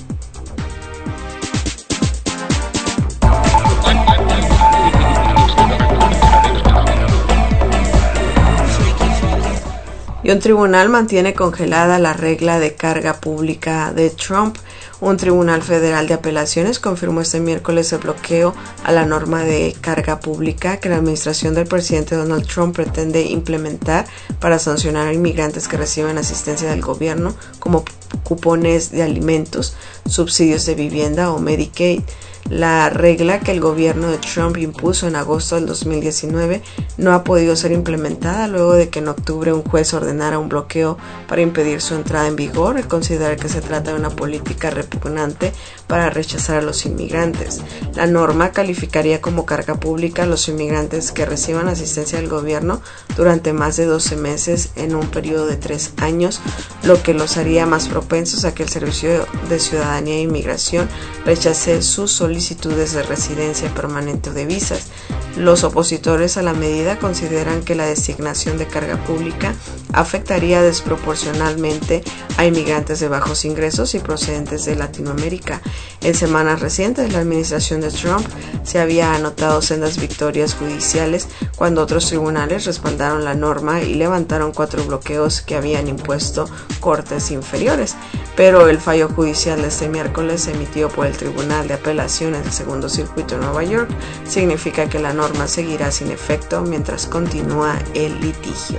Y un tribunal mantiene congelada la regla de carga pública de Trump. Un tribunal federal de apelaciones confirmó este miércoles el bloqueo a la norma de carga pública que la administración del presidente Donald Trump pretende implementar para sancionar a inmigrantes que reciben asistencia del gobierno, como cupones de alimentos, subsidios de vivienda o Medicaid. La regla que el gobierno de Trump impuso en agosto del dos mil diecinueve no ha podido ser implementada luego de que en octubre un juez ordenara un bloqueo para impedir su entrada en vigor al considerar que se trata de una política repugnante para rechazar a los inmigrantes. La norma calificaría como carga pública a los inmigrantes que reciban asistencia del gobierno durante más de doce meses en un periodo de tres años, lo que los haría más propensos a que el Servicio de Ciudadanía e Inmigración rechace sus solicitudes solicitudes de residencia permanente o de visas. Los opositores a la medida consideran que la designación de carga pública afectaría desproporcionalmente a inmigrantes de bajos ingresos y procedentes de Latinoamérica. En semanas recientes, la administración de Trump se había anotado sendas victorias judiciales cuando otros tribunales respaldaron la norma y levantaron cuatro bloqueos que habían impuesto cortes inferiores. Pero el fallo judicial de este miércoles emitido por el Tribunal de Apelaciones del Segundo Circuito de Nueva York significa que la norma seguirá sin efecto mientras continúa el litigio.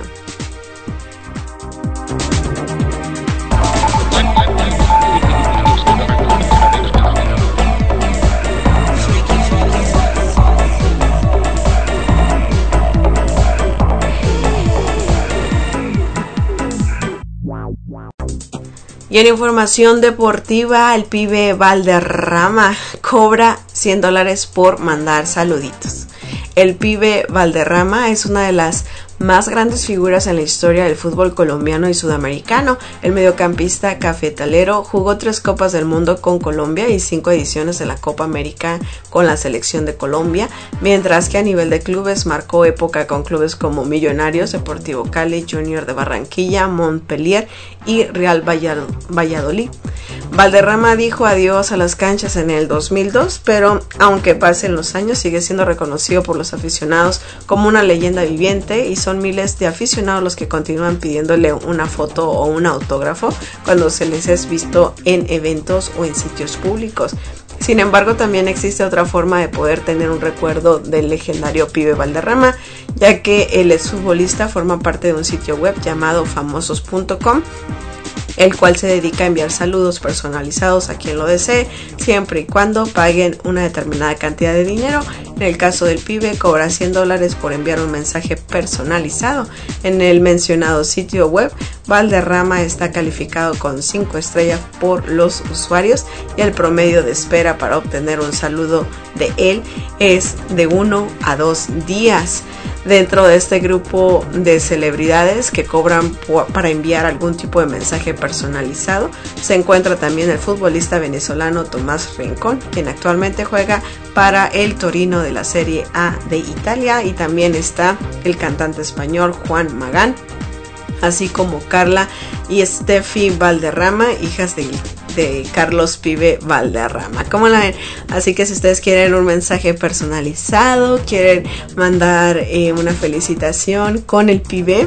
Y en información deportiva, el pibe Valderrama cobra cien dólares por mandar saluditos. El pibe Valderrama es una de las más grandes figuras en la historia del fútbol colombiano y sudamericano. El mediocampista cafetalero jugó tres Copas del Mundo con Colombia y cinco ediciones de la Copa América con la selección de Colombia, mientras que a nivel de clubes marcó época con clubes como Millonarios, Deportivo Cali, Junior de Barranquilla, Montpellier y Real Valladolid. Valderrama dijo adiós a las canchas en el dos mil dos, pero aunque pasen los años sigue siendo reconocido por los aficionados como una leyenda viviente, y son miles de aficionados los que continúan pidiéndole una foto o un autógrafo cuando se les es visto en eventos o en sitios públicos. Sin embargo, también existe otra forma de poder tener un recuerdo del legendario pibe Valderrama, ya que el exfutbolista forma parte de un sitio web llamado famosos punto com, el cual se dedica a enviar saludos personalizados a quien lo desee, siempre y cuando paguen una determinada cantidad de dinero. En el caso del pibe, cobra cien dólares por enviar un mensaje personalizado. En el mencionado sitio web, Valderrama está calificado con cinco estrellas por los usuarios, y el promedio de espera para obtener un saludo de él es de uno a dos días. Dentro de este grupo de celebridades que cobran por, para enviar algún tipo de mensaje personalizado, se encuentra también el futbolista venezolano Tomás Rincón, quien actualmente juega para el Torino de la Serie A de Italia, y también está el cantante español Juan Magán, así como Carla y Steffi Valderrama, hijas de de Carlos Pibe Valderrama. ¿Cómo la ven? Así que si ustedes quieren un mensaje personalizado, quieren mandar eh, una felicitación con el pibe,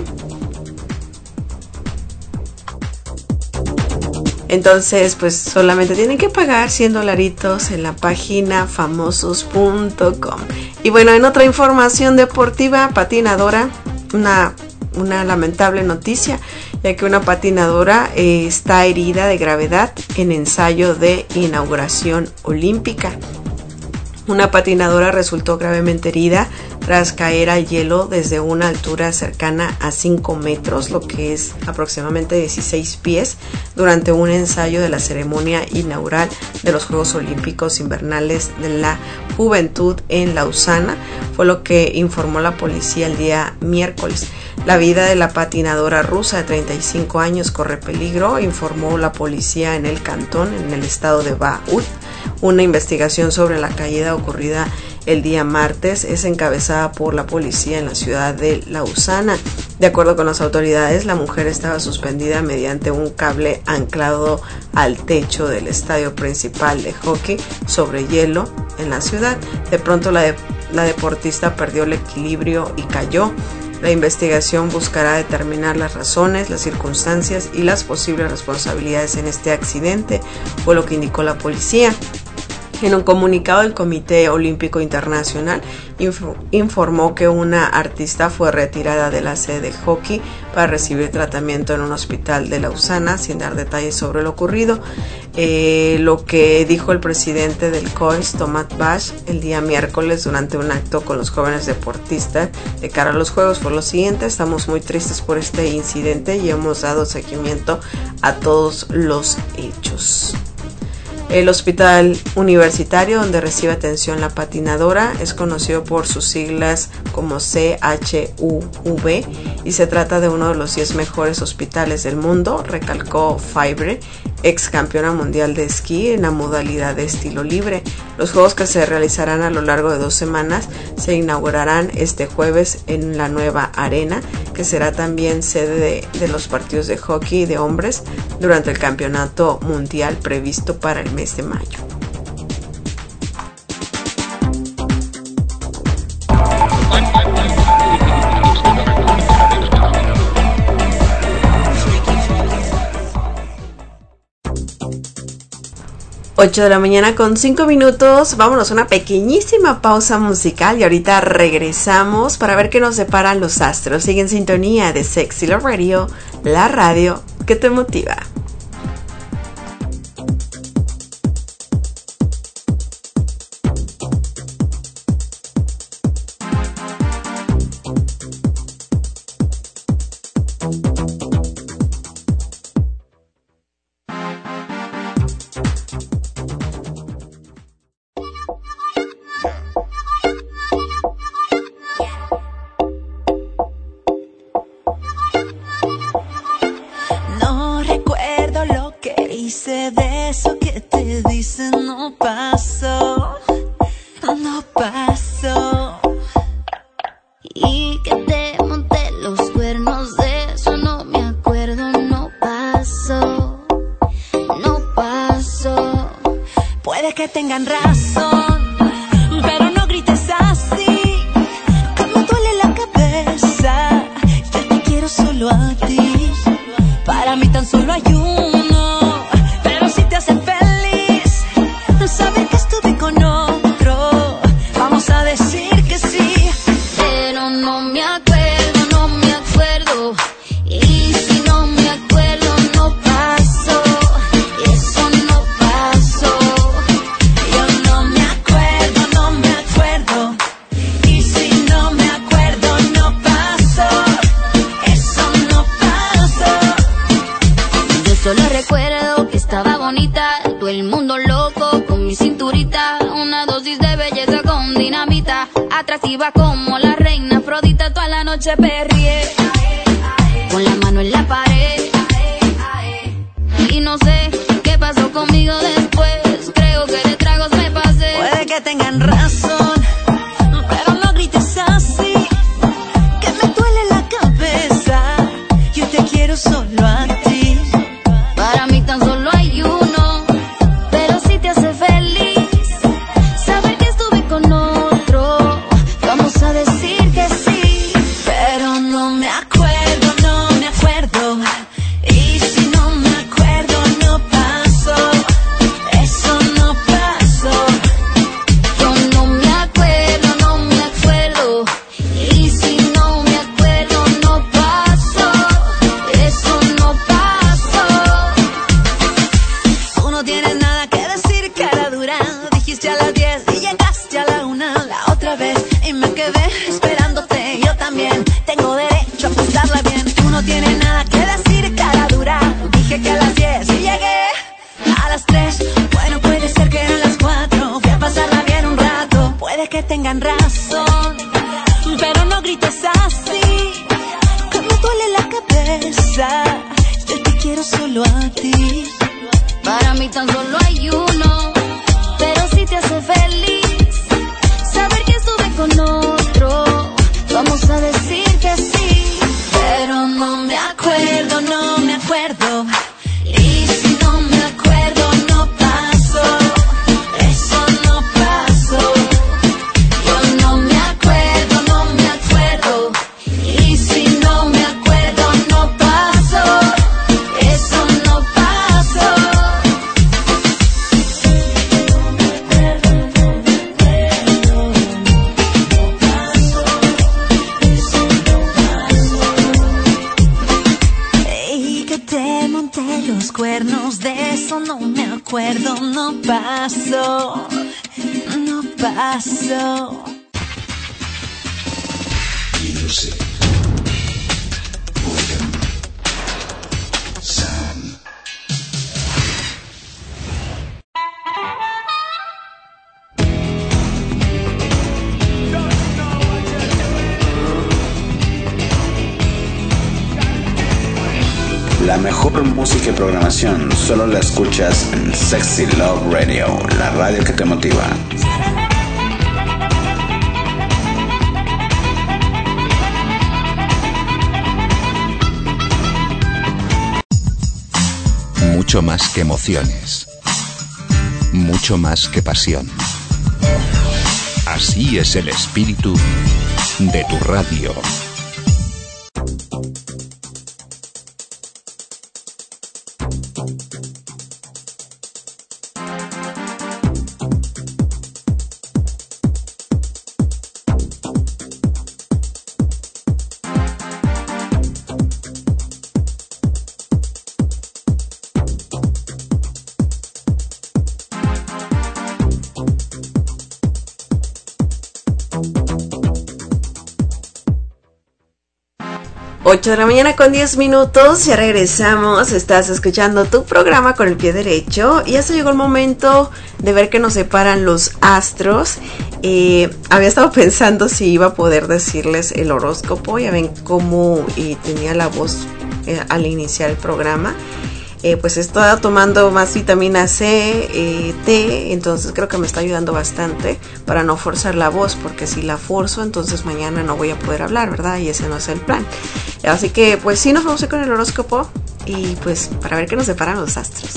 entonces pues solamente tienen que pagar cien dolaritos en la página famosos punto com. Y bueno, en otra información deportiva, patinadora, una una lamentable noticia, ya que una patinadora eh, está herida de gravedad en ensayo de inauguración olímpica. Una patinadora resultó gravemente herida tras caer al hielo desde una altura cercana a cinco metros, lo que es aproximadamente dieciséis pies, durante un ensayo de la ceremonia inaugural de los Juegos Olímpicos Invernales de la Juventud en Lausana, fue lo que informó la policía el día miércoles. La vida de la patinadora rusa de treinta y cinco años corre peligro, informó la policía en el cantón, en el estado de Baud. Una investigación sobre la caída ocurrida el día martes es encabezada por la policía en la ciudad de Lausana. De acuerdo con las autoridades, la mujer estaba suspendida mediante un cable anclado al techo del estadio principal de hockey sobre hielo en la ciudad. De pronto la, de, la deportista perdió el equilibrio y cayó. La investigación buscará determinar las razones, las circunstancias y las posibles responsabilidades en este accidente, fue lo que indicó la policía. En un comunicado, el Comité Olímpico Internacional inf- informó que una artista fue retirada de la sede de hockey para recibir tratamiento en un hospital de Lausana, sin dar detalles sobre lo ocurrido. Eh, lo que dijo el presidente del C O I S, Thomas Bach, el día miércoles durante un acto con los jóvenes deportistas de cara a los Juegos fue lo siguiente: estamos muy tristes por este incidente y hemos dado seguimiento a todos los hechos. El hospital universitario donde recibe atención la patinadora es conocido por sus siglas como C H U V y se trata de uno de los diez mejores hospitales del mundo, recalcó Fabre, ex campeona mundial de esquí en la modalidad de estilo libre. Los juegos, que se realizarán a lo largo de dos semanas, se inaugurarán este jueves en la nueva arena, que será también sede de, de los partidos de hockey de hombres durante el campeonato mundial previsto para el mes de mayo. ocho de la mañana con cinco minutos, vámonos a una pequeñísima pausa musical y ahorita regresamos para ver qué nos deparan los astros. Sigue en sintonía de Sexy Love Radio, la radio que te motiva. hice de eso que te dicen no paso, no paso. Y que te monté los cuernos, de eso no me acuerdo, no paso, no paso. Puede que tengan razón, pero no grites así, que me duele la cabeza. Yo te quiero solo a ti, para mí tan solo hay uno, pero si te hace feliz saber que estuve con otro, vamos a decir que sí. Pero no me acuerdo, no me acuerdo, y si no me acuerdo no paso, eso no pasó. Yo no me acuerdo, no me acuerdo, y si no me acuerdo no paso, eso no pasó. Yo solo recuerdo que estaba bonita, todo el mundo loco con mi cinturita, una dosis de belleza con dinamita, atractiva como la reina Afrodita, toda la noche perrié, con la mano en la pared, y no sé qué pasó conmigo después, creo que de tragos me pasé. Puede que tengan razón, pero no grites así, que me duele la cabeza. Yo te quiero solo a ti, Para mí tan solo hay uno, pero si te hace feliz saber que estuve con otro, vamos a decir que sí. pero no me acuerdo, no me acuerdo, y si no me acuerdo no paso, eso no pasó. Yo no me acuerdo, no me acuerdo, y si no me acuerdo no paso, eso no pasó. Tú no tienes nada que decir, cara dura, dijiste a las diez y llegaste a la una la otra vez, y me quedé esperándote, yo también tengo derecho a pasarla bien. Tú no tienes nada que decir, cara dura, dije que a las diez y llegué a las tres, bueno puede ser que eran las cuatro, voy a pasarla bien un rato. Puede que tengan razón, pero no grites así, que me duele la cabeza. Yo te quiero solo a ti, Para mí tan solo hay uno, pero si te hace feliz saber que estuve con otro, vamos a decir que sí. pero no me acuerdo, no me acuerdo, y si no me acuerdo no paso, eso no pasó. Yo no me acuerdo, no me acuerdo, y si no me acuerdo no paso, eso no pasó. Y que te monté los cuernos, de eso no me acuerdo, no paso, no paso. Music. William. Sam. La mejor música y programación solo la escuchas en Sexy Love Radio, la radio que te motiva. Mucho más que emociones. Mucho más que pasión. Así es el espíritu de tu radio. ocho de la mañana con diez minutos, ya regresamos, estás escuchando tu programa con el pie derecho y hasta llegó el momento de ver que nos separan los astros. Eh, había estado pensando si iba a poder decirles el horóscopo, ya ven cómo eh, tenía la voz eh, al iniciar el programa. eh, pues estoy tomando más vitamina C, eh, té, entonces creo que me está ayudando bastante para no forzar la voz, porque si la forzo entonces mañana no voy a poder hablar, ¿verdad? Y ese no es el plan. Así que pues sí, nos vamos a ir con el horóscopo y pues para ver qué nos deparan los astros.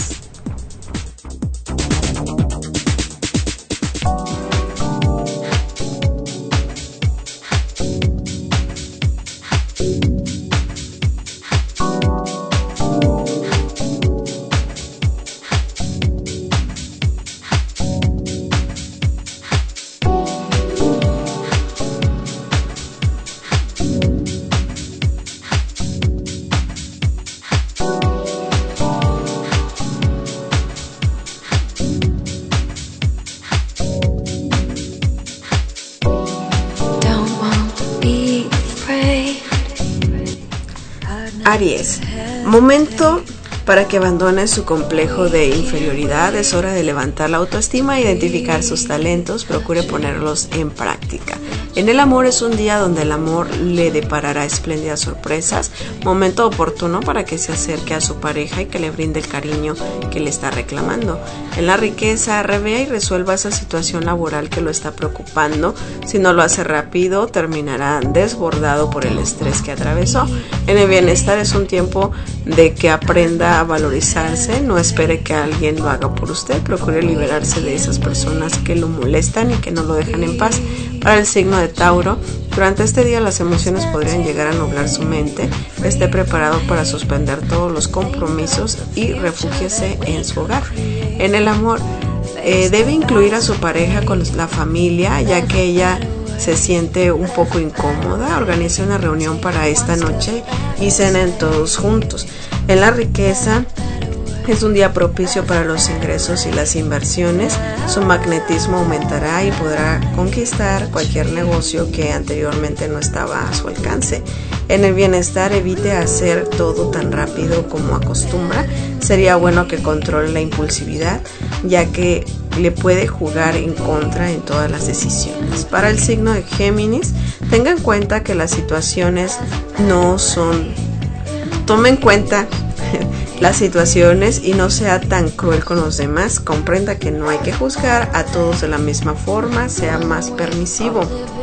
Aries, momento para que abandone su complejo de inferioridad. Es hora de levantar la autoestima, identificar sus talentos, procure ponerlos en práctica. En el amor es un día donde el amor le deparará espléndidas sorpresas, momento oportuno para que se acerque a su pareja y que le brinde el cariño que le está reclamando. En la riqueza, revea y resuelva esa situación laboral que lo está preocupando. Si no lo hace rápido, terminará desbordado por el estrés que atravesó. En el bienestar es un tiempo de que aprenda a valorizarse, no espere que alguien lo haga por usted, procure liberarse de esas personas que lo molestan y que no lo dejan en paz. Para el signo de Tauro, durante este día las emociones podrían llegar a nublar su mente. Esté preparado para suspender todos los compromisos y refúgiese en su hogar. En el amor, eh, debe incluir a su pareja con la familia, ya que ella se siente un poco incómoda. Organice una reunión para esta noche y cenen todos juntos. En la riqueza, es un día propicio para los ingresos y las inversiones. Su magnetismo aumentará y podrá conquistar cualquier negocio que anteriormente no estaba a su alcance. En el bienestar, evite hacer todo tan rápido como acostumbra. Sería bueno que controle la impulsividad, ya que le puede jugar en contra en todas las decisiones. Para el signo de Géminis, tenga en cuenta que las situaciones no son... Tome en cuenta las situaciones y no sea tan cruel con los demás. Comprenda que no hay que juzgar a todos de la misma forma, sea más permisivo.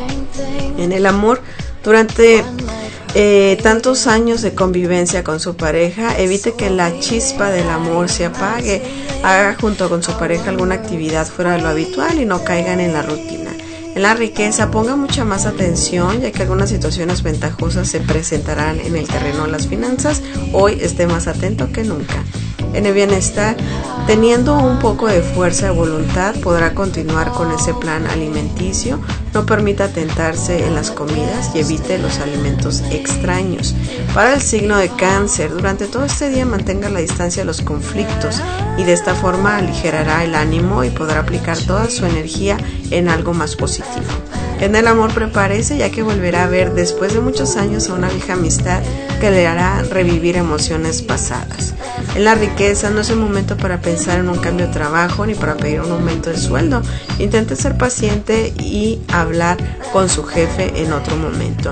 En el amor, durante eh, tantos años de convivencia con su pareja, evite que la chispa del amor se apague. Haga junto con su pareja alguna actividad fuera de lo habitual y no caigan en la rutina. En la riqueza, ponga mucha más atención, ya que algunas situaciones ventajosas se presentarán en el terreno de las finanzas. Hoy esté más atento que nunca. En el bienestar, teniendo un poco de fuerza de voluntad, podrá continuar con ese plan alimenticio. No permita tentarse en las comidas y evite los alimentos extraños. Para el signo de Cáncer, durante todo este día mantenga la distancia de los conflictos y de esta forma aligerará el ánimo y podrá aplicar toda su energía en algo más positivo. En el amor, prepárese, ya que volverá a ver después de muchos años a una vieja amistad que le hará revivir emociones pasadas. En la riqueza, no es el momento para pensar en un cambio de trabajo ni para pedir un aumento de sueldo. Intente ser paciente y hablar con su jefe en otro momento.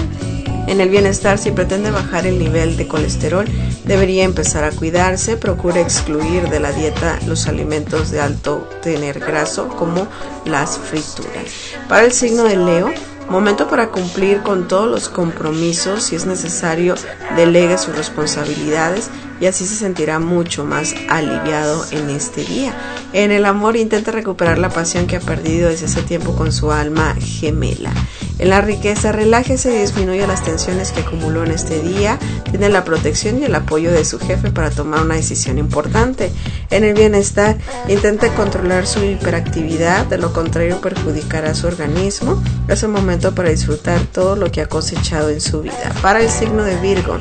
En el bienestar, si pretende bajar el nivel de colesterol, debería empezar a cuidarse. Procure excluir de la dieta los alimentos de alto tener graso, como las frituras. Para el signo de Leo, momento para cumplir con todos los compromisos. Si es necesario, delegue sus responsabilidades y así se sentirá mucho más aliviado en este día. En el amor, intenta recuperar la pasión que ha perdido desde hace tiempo con su alma gemela. En la riqueza, relájese y disminuya las tensiones que acumuló en este día. Tiene la protección y el apoyo de su jefe para tomar una decisión importante. En el bienestar, intente controlar su hiperactividad, de lo contrario perjudicará su organismo. Es el momento para disfrutar todo lo que ha cosechado en su vida. Para el signo de Virgo,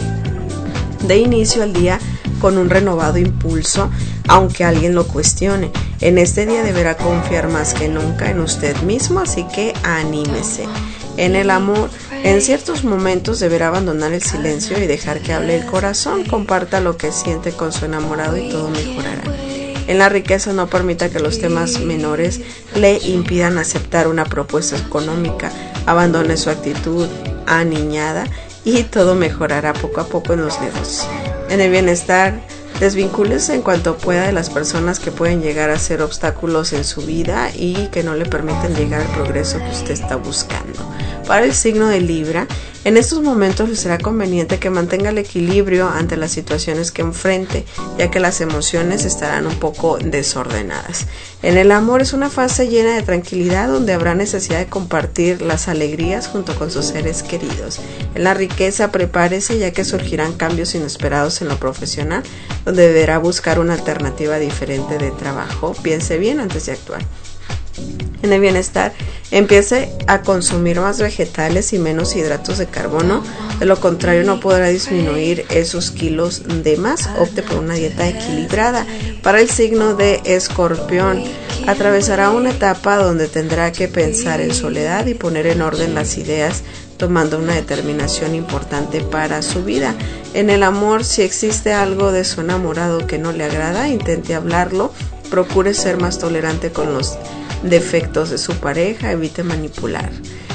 de inicio al día con un renovado impulso, aunque alguien lo cuestione. En este día deberá confiar más que nunca en usted mismo, así que anímese. En el amor, en ciertos momentos deberá abandonar el silencio y dejar que hable el corazón. Comparta lo que siente con su enamorado y todo mejorará. En la riqueza, no permita que los temas menores le impidan aceptar una propuesta económica. Abandone su actitud aniñada y todo mejorará poco a poco en los negocios. En el bienestar, Desvincúlese en cuanto pueda de las personas que pueden llegar a ser obstáculos en su vida y que no le permiten llegar al progreso que usted está buscando. Para el signo de Libra, en estos momentos le será conveniente que mantenga el equilibrio ante las situaciones que enfrente, ya que las emociones estarán un poco desordenadas. En el amor es una fase llena de tranquilidad donde habrá necesidad de compartir las alegrías junto con sus seres queridos. En la riqueza, prepárese ya que surgirán cambios inesperados en lo profesional, donde deberá buscar una alternativa diferente de trabajo. Piense bien antes de actuar. En el bienestar, empiece a consumir más vegetales y menos hidratos de carbono, de lo contrario no podrá disminuir esos kilos de más. Opte por una dieta equilibrada. Para el signo de Escorpión, atravesará una etapa donde tendrá que pensar en soledad y poner en orden las ideas, tomando una determinación importante para su vida. En el amor, si existe algo de su enamorado que no le agrada, intente hablarlo, procure ser más tolerante con los defectos de su pareja, evite manipular.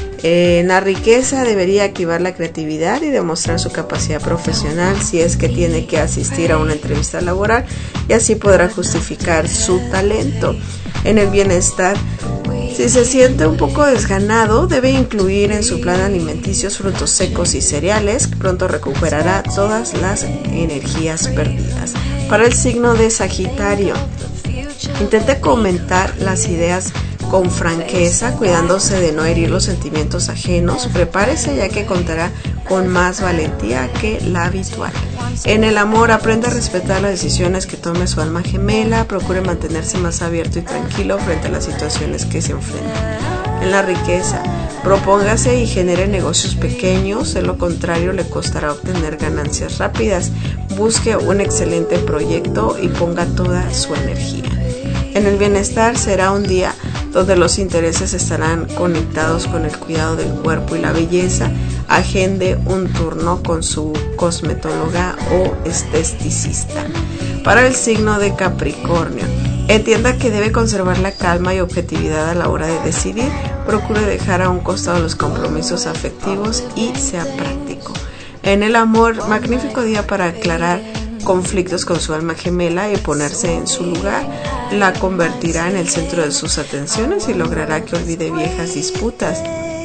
En la riqueza debería activar la creatividad y demostrar su capacidad profesional si es que tiene que asistir a una entrevista laboral, y así podrá justificar su talento. En el bienestar, si se siente un poco desganado, debe incluir en su plan alimenticios frutos secos y cereales, que pronto recuperará todas las energías perdidas. Para el signo de Sagitario, intente comentar las ideas con franqueza, cuidándose de no herir los sentimientos ajenos. Prepárese ya que contará con más valentía que la habitual. En el amor, aprenda a respetar las decisiones que tome su alma gemela, procure mantenerse más abierto y tranquilo frente a las situaciones que se enfrentan. En la riqueza, propóngase y genere negocios pequeños, de lo contrario le costará obtener ganancias rápidas. Busque un excelente proyecto y ponga toda su energía. En el bienestar, será un día donde los intereses estarán conectados con el cuidado del cuerpo y la belleza. Agende un turno con su cosmetóloga o esteticista. Para el signo de Capricornio, entienda que debe conservar la calma y objetividad a la hora de decidir. Procure dejar a un costado los compromisos afectivos y sea práctico. En el amor, magnífico día para aclarar conflictos con su alma gemela y ponerse en su lugar. La convertirá en el centro de sus atenciones y logrará que olvide viejas disputas.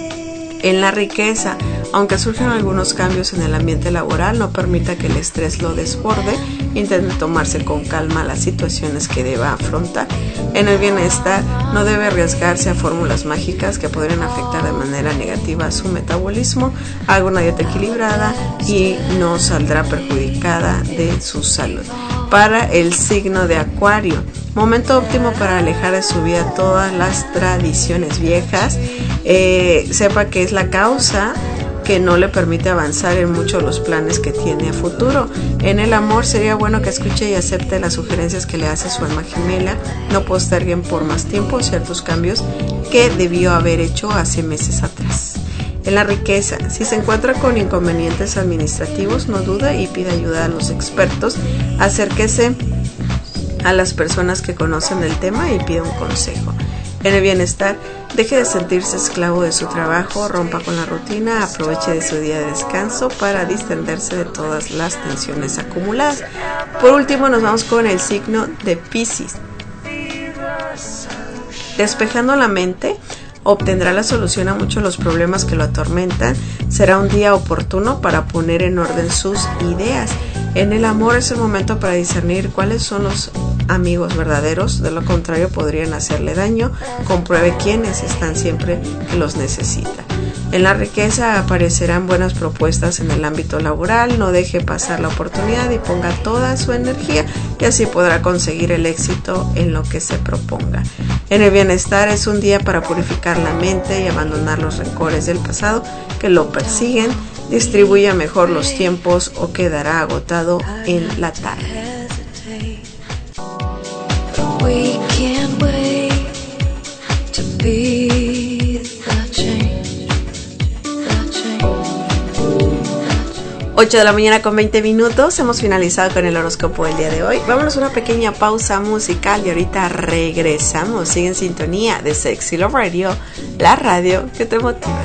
En la riqueza, aunque surjan algunos cambios en el ambiente laboral, no permita que el estrés lo desborde. Intente tomarse con calma las situaciones que deba afrontar. En el bienestar, no debe arriesgarse a fórmulas mágicas que podrían afectar de manera negativa su metabolismo. Haga una dieta equilibrada y no saldrá perjudicada de su salud. Para el signo de Acuario, momento óptimo para alejar de su vida todas las tradiciones viejas. Eh, sepa que es la causa que no le permite avanzar en muchos los planes que tiene a futuro. En el amor, sería bueno que escuche y acepte las sugerencias que le hace su alma gemela. No posterguen por más tiempo ciertos cambios que debió haber hecho hace meses atrás. En la riqueza, si se encuentra con inconvenientes administrativos, no dude y pida ayuda a los expertos. Acérquese a las personas que conocen el tema y pida un consejo. En el bienestar, deje de sentirse esclavo de su trabajo, rompa con la rutina, aproveche de su día de descanso para distenderse de todas las tensiones acumuladas. Por último, nos vamos con el signo de Piscis. Despejando la mente, obtendrá la solución a muchos de los problemas que lo atormentan. Será un día oportuno para poner en orden sus ideas. En el amor, es el momento para discernir cuáles son los amigos verdaderos, de lo contrario podrían hacerle daño. Compruebe quiénes están siempre que los necesita. En la riqueza, aparecerán buenas propuestas en el ámbito laboral. No deje pasar la oportunidad y ponga toda su energía, y así podrá conseguir el éxito en lo que se proponga. En el bienestar, es un día para purificar la mente y abandonar los rencores del pasado que lo persiguen. Distribuya mejor los tiempos o quedará agotado en la tarde. We can't wait to be the change, the change. ocho de la mañana con veinte minutos, hemos finalizado con el horóscopo del día de hoy. Vámonos a una pequeña pausa musical y ahorita regresamos. Sigue en sintonía de Sexy Love Radio, la radio que te motiva.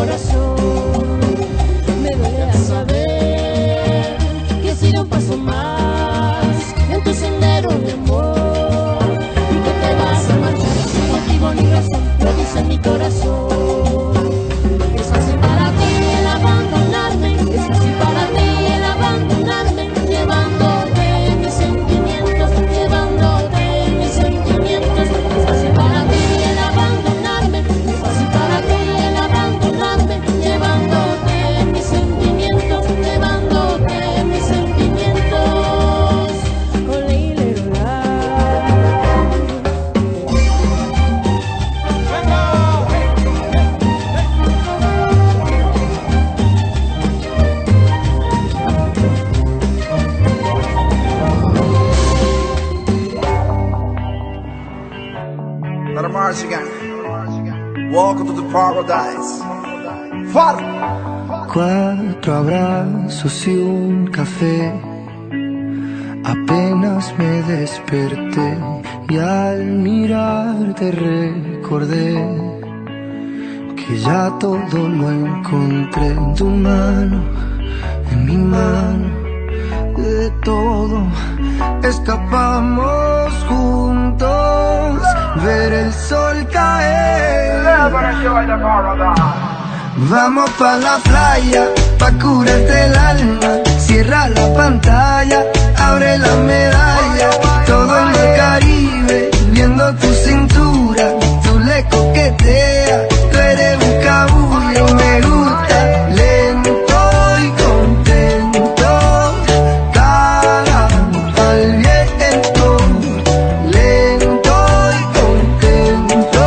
corazón. Me duele a saber que has ido un paso más en tu sendero de amor y que te vas a marchar sin motivo ni razón, lo dice mi corazón. Es fácil para ti el abandonarme, es fácil para ti el abandonarme, llevándote mis sentimientos, llevándote mis sentimientos. Es fácil para ti el abandonarme, es fácil para ti el abandonarme, llevándote mis sentimientos, llevándote mis sentimientos. Ole, ile, ola. Let 'em march again. Welcome to the paradise. Far. Cuatro abrazos y un café. Apenas me desperté y al mirarte recordé que ya todo lo encontré en tu mano, en mi mano. De todo escapamos juntos, ver el sol caer. Vamos pa' la playa, pa' curarte el alma. Cierra la pantalla, abre la medalla. Todo en el Caribe, viendo tu cintura. Tú le coqueteas, tú eres un cabullo. Me gusta lento y contento, cara al viento. Lento y contento,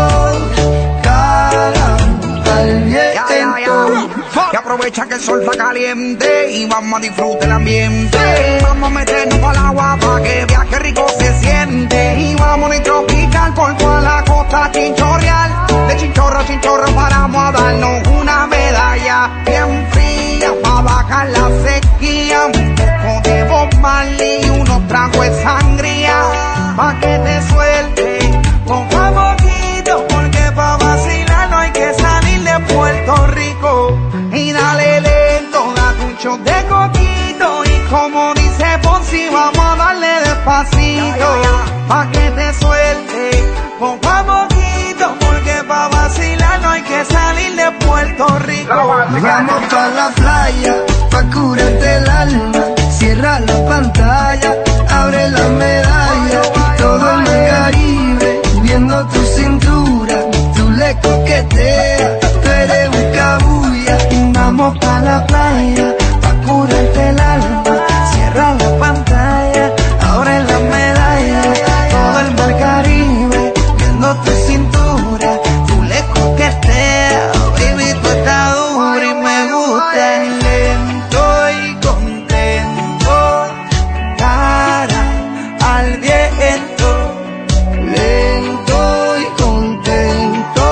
cara al viento. Y aprovecha que el sol está caliente y vamos a disfrutar el ambiente. Vamos a meternos al agua pa' que viaje rico se siente. Y vamos a tropical por toda la costa chinchorreal. De chinchorro a chinchorro paramos a darnos una medalla bien fría pa' bajar la sequía. Un poco de Bob Marley y unos tragos de sangría pa' que te suelte poco a poquito, porque pa' vacilar no hay que salir de Puerto Rico. Y dale lento, date un shot de coquito. Y como dice Fonsi, vamos a darle despacito pa' que te suelte poco a poquito, porque pa' vacilar no hay que salir de Puerto Rico. Vamos pa' la playa, pa' curarte el alma. Cierra la pantalla, abre la medalla. Todo en el Caribe, viendo tu cintura. Tú le coqueteas, tú eres un cabulla. Vamos pa' la playa, pa' curarte el alma. Cierra la pantalla, abre la medalla. Todo el mar Caribe, viendo tu cintura. Tú le coqueteas, baby, tú estás dura y me gusta. Lento y contento, cara al viento. Lento y contento,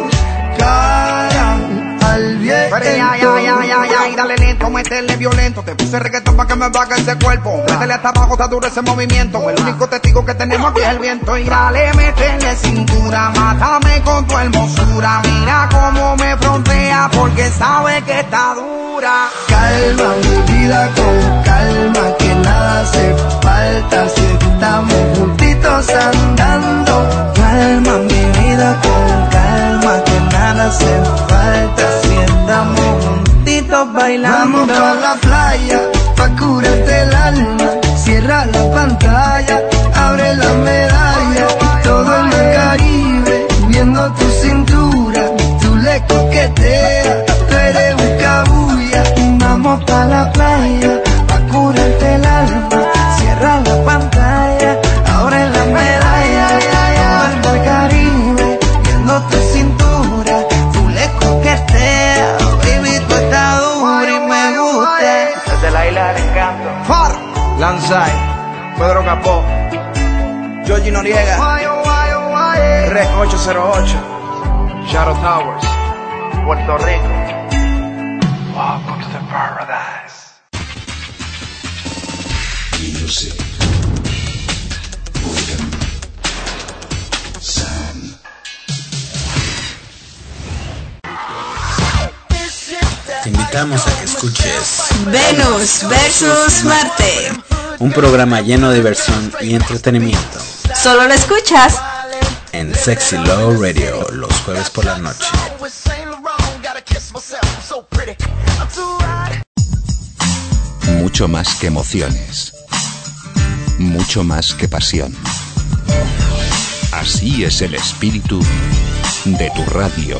cara al viento. Pero ya, ya, ya, ya, ya, y dale lento, métele violento. Te puse reggaetón pa' que me baje ese cuerpo. Métele hasta abajo, está duro ese movimiento. El único testigo que tenemos aquí es el viento. Y dale, métele cintura, mátame con tu hermosura. Mira cómo me frontea, porque sabe que está dura. Calma mi vida con calma, que nada hace falta si estamos juntitos andando. Calma mi vida con calma, que nada hace falta si estamos juntitos bailando. Vamos pa' la playa, pa' curarte el alma. Cierra la pantalla, abre la medalla. Todo en el Caribe, viendo tu cintura. Tú le coqueteas, tú eres un cabulla. Vamos pa' la playa, pa' curarte el alma. Cierra la pantalla, abre la medalla. Todo en el Caribe, viendo tu cintura. Tú le coqueteas, baby, tú estás dura y me gusta. Desde la isla del encanto. Far. Lanzai, Pedro Capó, Georgie Noriega, Rec ocho cero ocho, Shadow Towers, Puerto Rico. Welcome to the paradise. Music, rhythm, sound. invitamos a que escuches Venus versus Marte, un programa lleno de diversión y entretenimiento. Solo lo escuchas en Sexy Love Radio los jueves por la noche. Mucho más que emociones, mucho más que pasión. Así es el espíritu de tu radio.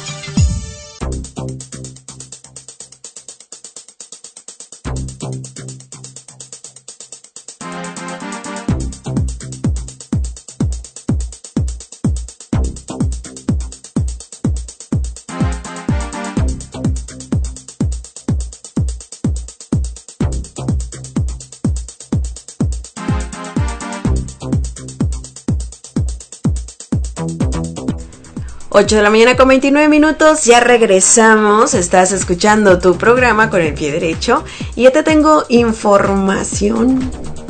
ocho de la mañana con veintinueve minutos, ya regresamos, estás escuchando tu programa con el pie derecho y ya te tengo información.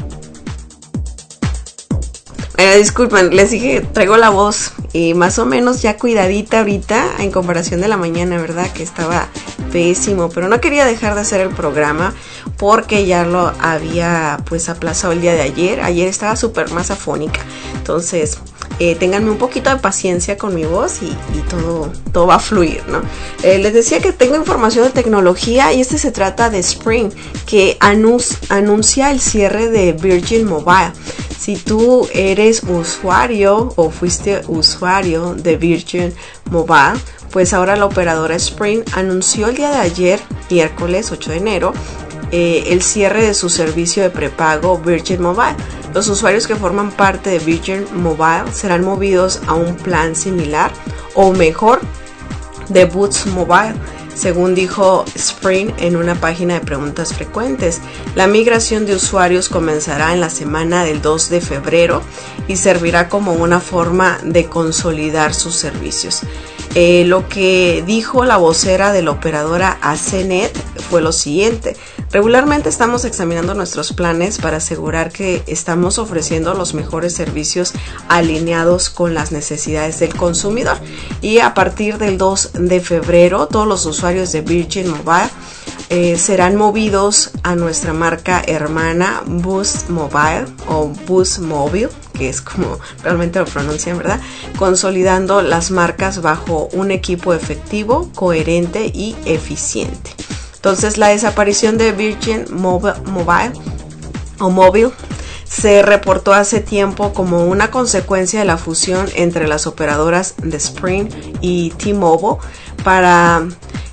Eh, disculpen, les dije, traigo la voz y más o menos ya cuidadita ahorita en comparación de la mañana, ¿verdad? Que estaba pésimo, pero no quería dejar de hacer el programa porque ya lo había pues aplazado el día de ayer. Ayer estaba súper más afónica, entonces... Eh, ténganme un poquito de paciencia con mi voz y, y todo, todo va a fluir, ¿no? Eh, les decía que tengo información de tecnología y este se trata de Sprint, que anus, anuncia el cierre de Virgin Mobile. Si tú eres usuario o fuiste usuario de Virgin Mobile, pues ahora la operadora Sprint anunció el día de ayer, miércoles ocho de enero, eh, el cierre de su servicio de prepago Virgin Mobile. Los usuarios que forman parte de Virgin Mobile serán movidos a un plan similar o mejor de Boost Mobile, según dijo Sprint en una página de preguntas frecuentes. La migración de usuarios comenzará en la semana del dos de febrero y servirá como una forma de consolidar sus servicios. Eh, lo que dijo la vocera de la operadora A C Net fue lo siguiente: regularmente estamos examinando nuestros planes para asegurar que estamos ofreciendo los mejores servicios alineados con las necesidades del consumidor, y a partir del dos de febrero todos los usuarios de Virgin Mobile eh, serán movidos a nuestra marca hermana Boost Mobile o Boost Mobile, que es como realmente lo pronuncian, ¿verdad? Consolidando las marcas bajo un equipo efectivo, coherente y eficiente. Entonces, la desaparición de Virgin Mobile, Mobile o Mobile se reportó hace tiempo como una consecuencia de la fusión entre las operadoras de Sprint y T-Mobile para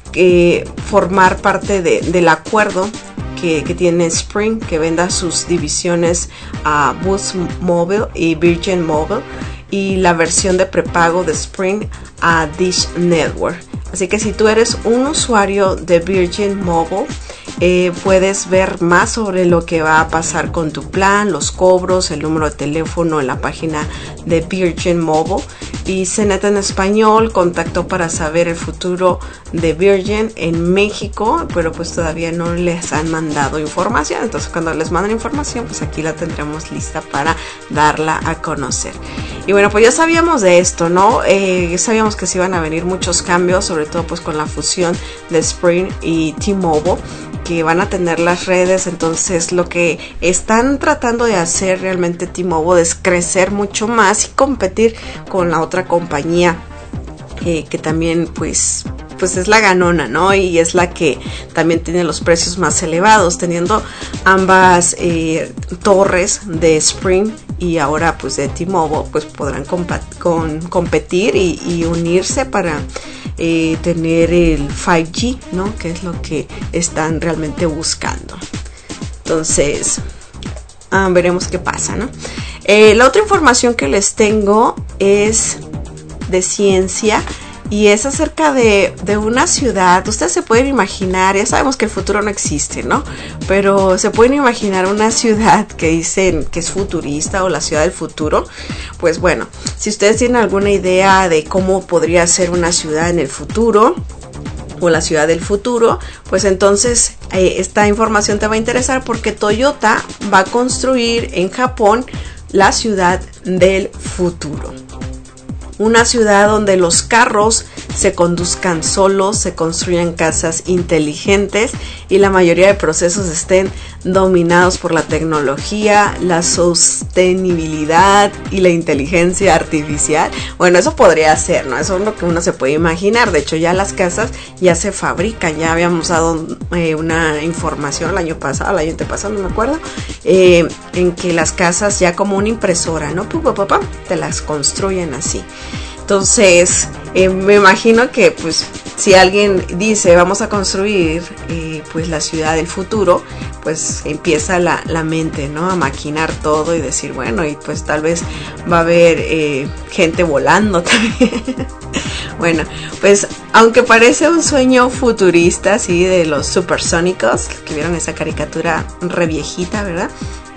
eh, formar parte de, del acuerdo que, que tiene Sprint, que venda sus divisiones a Boost Mobile y Virgin Mobile y la versión de prepago de Sprint a Dish Network. Así que si tú eres un usuario de Virgin Mobile, eh, puedes ver más sobre lo que va a pasar con tu plan, los cobros, el número de teléfono en la página de Virgin Mobile. Y C N E T en español contactó para saber el futuro de Virgin en México, pero pues todavía no les han mandado información. Entonces cuando les manden información, pues aquí la tendremos lista para darla a conocer. Y bueno, pues ya sabíamos de esto, ¿no? Eh, ya sabíamos que se iban a venir muchos cambios, sobre todo pues con la fusión de Sprint y T-Mobile, que van a tener las redes. Entonces lo que están tratando de hacer realmente T-Mobile es crecer mucho más y competir con la otra compañía eh, que también pues pues es la ganona, ¿no? Y es la que también tiene los precios más elevados, teniendo ambas eh, torres de Sprint y ahora pues de T-Mobile, pues podrán compa- con, competir y, y unirse para eh, tener el cinco G, ¿no? Que es lo que están realmente buscando. Entonces ah, veremos qué pasa, ¿no? Eh, la otra información que les tengo es de ciencia y es acerca de, de una ciudad. Ustedes se pueden imaginar, ya sabemos que el futuro no existe, ¿no? Pero se pueden imaginar una ciudad que dicen que es futurista o la ciudad del futuro. Pues bueno, si ustedes tienen alguna idea de cómo podría ser una ciudad en el futuro o la ciudad del futuro, pues entonces eh, esta información te va a interesar, porque Toyota va a construir en Japón la ciudad del futuro. una ciudad donde los carros se conduzcan solos, se construyan casas inteligentes y la mayoría de procesos estén dominados por la tecnología, la sostenibilidad y la inteligencia artificial. Bueno, eso podría ser, ¿no? Eso es lo que uno se puede imaginar. De hecho, ya las casas ya se fabrican. Ya habíamos dado eh, una información el año pasado, el año antepasado, no me acuerdo, eh, en que las casas ya como una impresora, ¿no? Pum, pum, pum, pum, te las construyen así. Entonces, eh, me imagino que pues si alguien dice vamos a construir eh, pues la ciudad del futuro, pues empieza la, la mente, ¿no? A maquinar todo y decir, bueno, y pues tal vez va a haber eh, gente volando también. Bueno, pues aunque parece un sueño futurista, así de los supersónicos, que vieron esa caricatura re viejita, ¿verdad?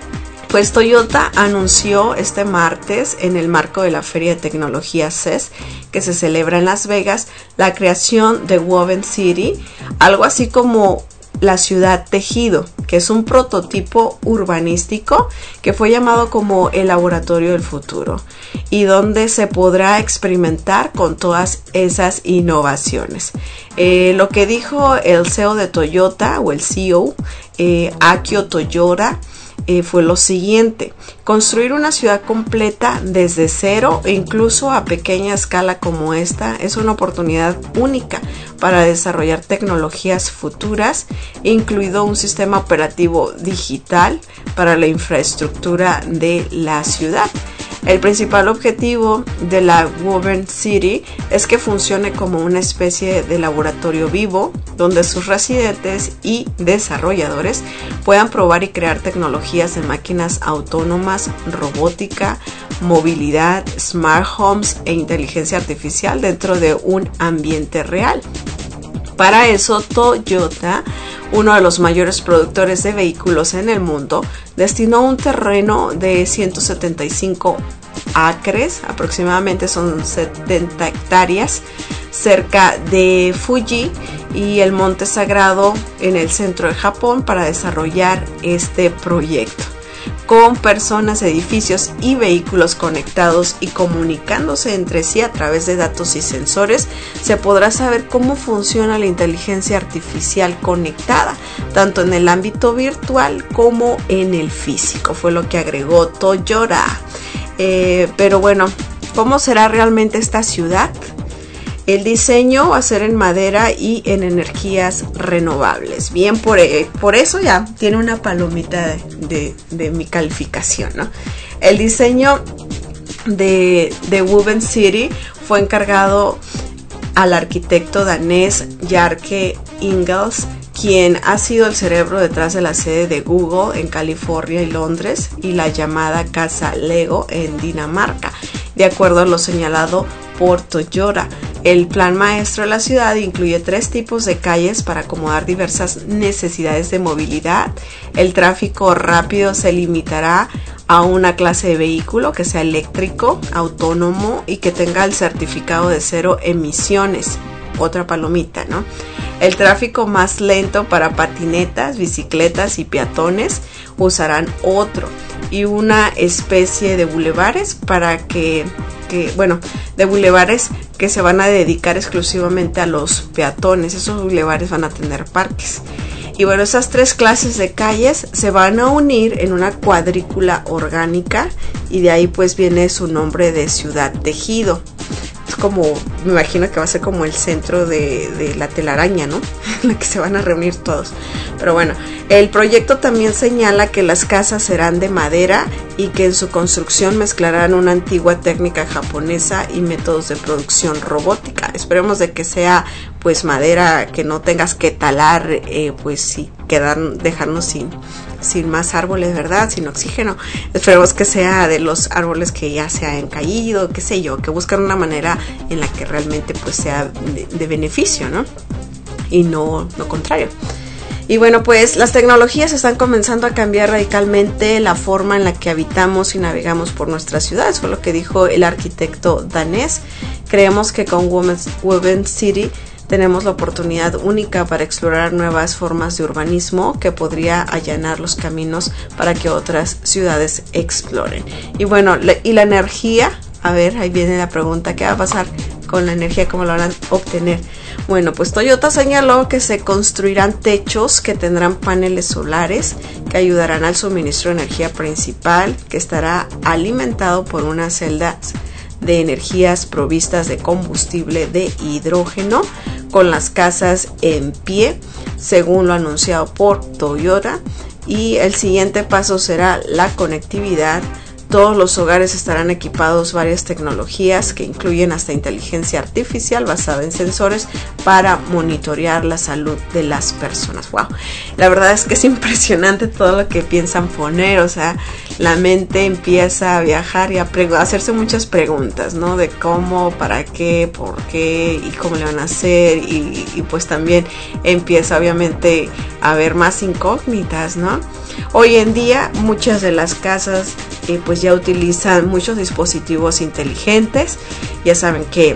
Pues Toyota anunció este martes, en el marco de la Feria de Tecnología C E S, que se celebra en Las Vegas, la creación de Woven City, algo así como la ciudad tejido, que es un prototipo urbanístico que fue llamado como el laboratorio del futuro y donde se podrá experimentar con todas esas innovaciones. Eh, lo que dijo el C E O de Toyota, o el C E O, eh, Akio Toyoda, Eh, fue lo siguiente: construir una ciudad completa desde cero e incluso a pequeña escala como esta es una oportunidad única para desarrollar tecnologías futuras, incluido un sistema operativo digital para la infraestructura de la ciudad. El principal objetivo de la Woven City es que funcione como una especie de laboratorio vivo donde sus residentes y desarrolladores puedan probar y crear tecnologías de máquinas autónomas, robótica, movilidad, smart homes e inteligencia artificial dentro de un ambiente real. Para eso, Toyota, uno de los mayores productores de vehículos en el mundo, destinó un terreno de ciento setenta y cinco acres, aproximadamente son setenta hectáreas, cerca de Fuji y el Monte Sagrado en el centro de Japón para desarrollar este proyecto. Con personas, edificios y vehículos conectados y comunicándose entre sí a través de datos y sensores, se podrá saber cómo funciona la inteligencia artificial conectada, tanto en el ámbito virtual como en el físico, fue lo que agregó Toyota. Eh, pero bueno, ¿cómo será realmente esta ciudad? El diseño va a ser en madera y en energías renovables. Bien, por, por eso ya tiene una palomita de, de, de mi calificación, ¿no? El diseño de, de Woven City fue encargado al arquitecto danés Bjarke Ingels, quien ha sido el cerebro detrás de la sede de Google en California y Londres y la llamada Casa Lego en Dinamarca, de acuerdo a lo señalado por Toyota. El plan maestro de la ciudad incluye tres tipos de calles para acomodar diversas necesidades de movilidad. El tráfico rápido se limitará a una clase de vehículo que sea eléctrico, autónomo y que tenga el certificado de cero emisiones. Otra palomita, ¿no? El tráfico más lento para patinetas, bicicletas y peatones usarán otro, y una especie de bulevares para que, que bueno, de bulevares que se van a dedicar exclusivamente a los peatones. Esos bulevares van a tener parques. Y bueno, esas tres clases de calles se van a unir en una cuadrícula orgánica y de ahí pues viene su nombre de ciudad tejido. Es como, me imagino que va a ser como el centro de, de la telaraña, ¿no? En la que se van a reunir todos. Pero bueno, el proyecto también señala que las casas serán de madera y que en su construcción mezclarán una antigua técnica japonesa y métodos de producción robótica. Esperemos de que sea pues madera que no tengas que talar, eh, pues sí, quedar, dejarnos sin, sin más árboles, ¿verdad? Sin oxígeno. Esperemos que sea de los árboles que ya se han caído, qué sé yo, que buscan una manera en la que realmente pues sea de, de beneficio, ¿no? Y no lo contrario. Y bueno, pues las tecnologías están comenzando a cambiar radicalmente la forma en la que habitamos y navegamos por nuestras ciudades, fue lo que dijo el arquitecto danés. Creemos que con Woven City tenemos la oportunidad única para explorar nuevas formas de urbanismo que podría allanar los caminos para que otras ciudades exploren. Y bueno, la, y la energía A ver, ahí viene la pregunta, ¿qué va a pasar con la energía? ¿Cómo la van a obtener? Bueno, pues Toyota señaló que se construirán techos que tendrán paneles solares que ayudarán al suministro de energía principal, que estará alimentado por unas celdas de energías provistas de combustible de hidrógeno, con las casas en pie, según lo anunciado por Toyota. Y el siguiente paso será la conectividad. Todos los hogares estarán equipados varias tecnologías que incluyen hasta inteligencia artificial basada en sensores para monitorear la salud de las personas. Wow, la verdad es que es impresionante todo lo que piensan poner. O sea, la mente empieza a viajar y a, a hacerse muchas preguntas, ¿no? De cómo, para qué, por qué y cómo le van a hacer. Y, y pues también empieza obviamente a haber más incógnitas, ¿no? Hoy en día muchas de las casas eh, pues ya utilizan muchos dispositivos inteligentes. Ya saben que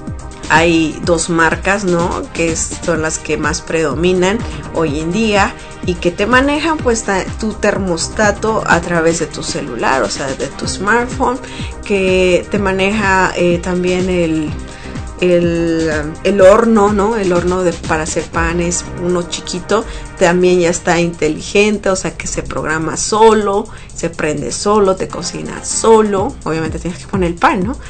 hay dos marcas, ¿no? Que son las que más predominan hoy en día y que te manejan pues ta, tu termostato a través de tu celular, o sea, de tu smartphone, que te maneja eh, también el El, el horno, ¿no? El horno de, para hacer panes, uno chiquito, también ya está inteligente, o sea que se programa solo, se prende solo, te cocina solo, obviamente tienes que poner el pan, ¿no?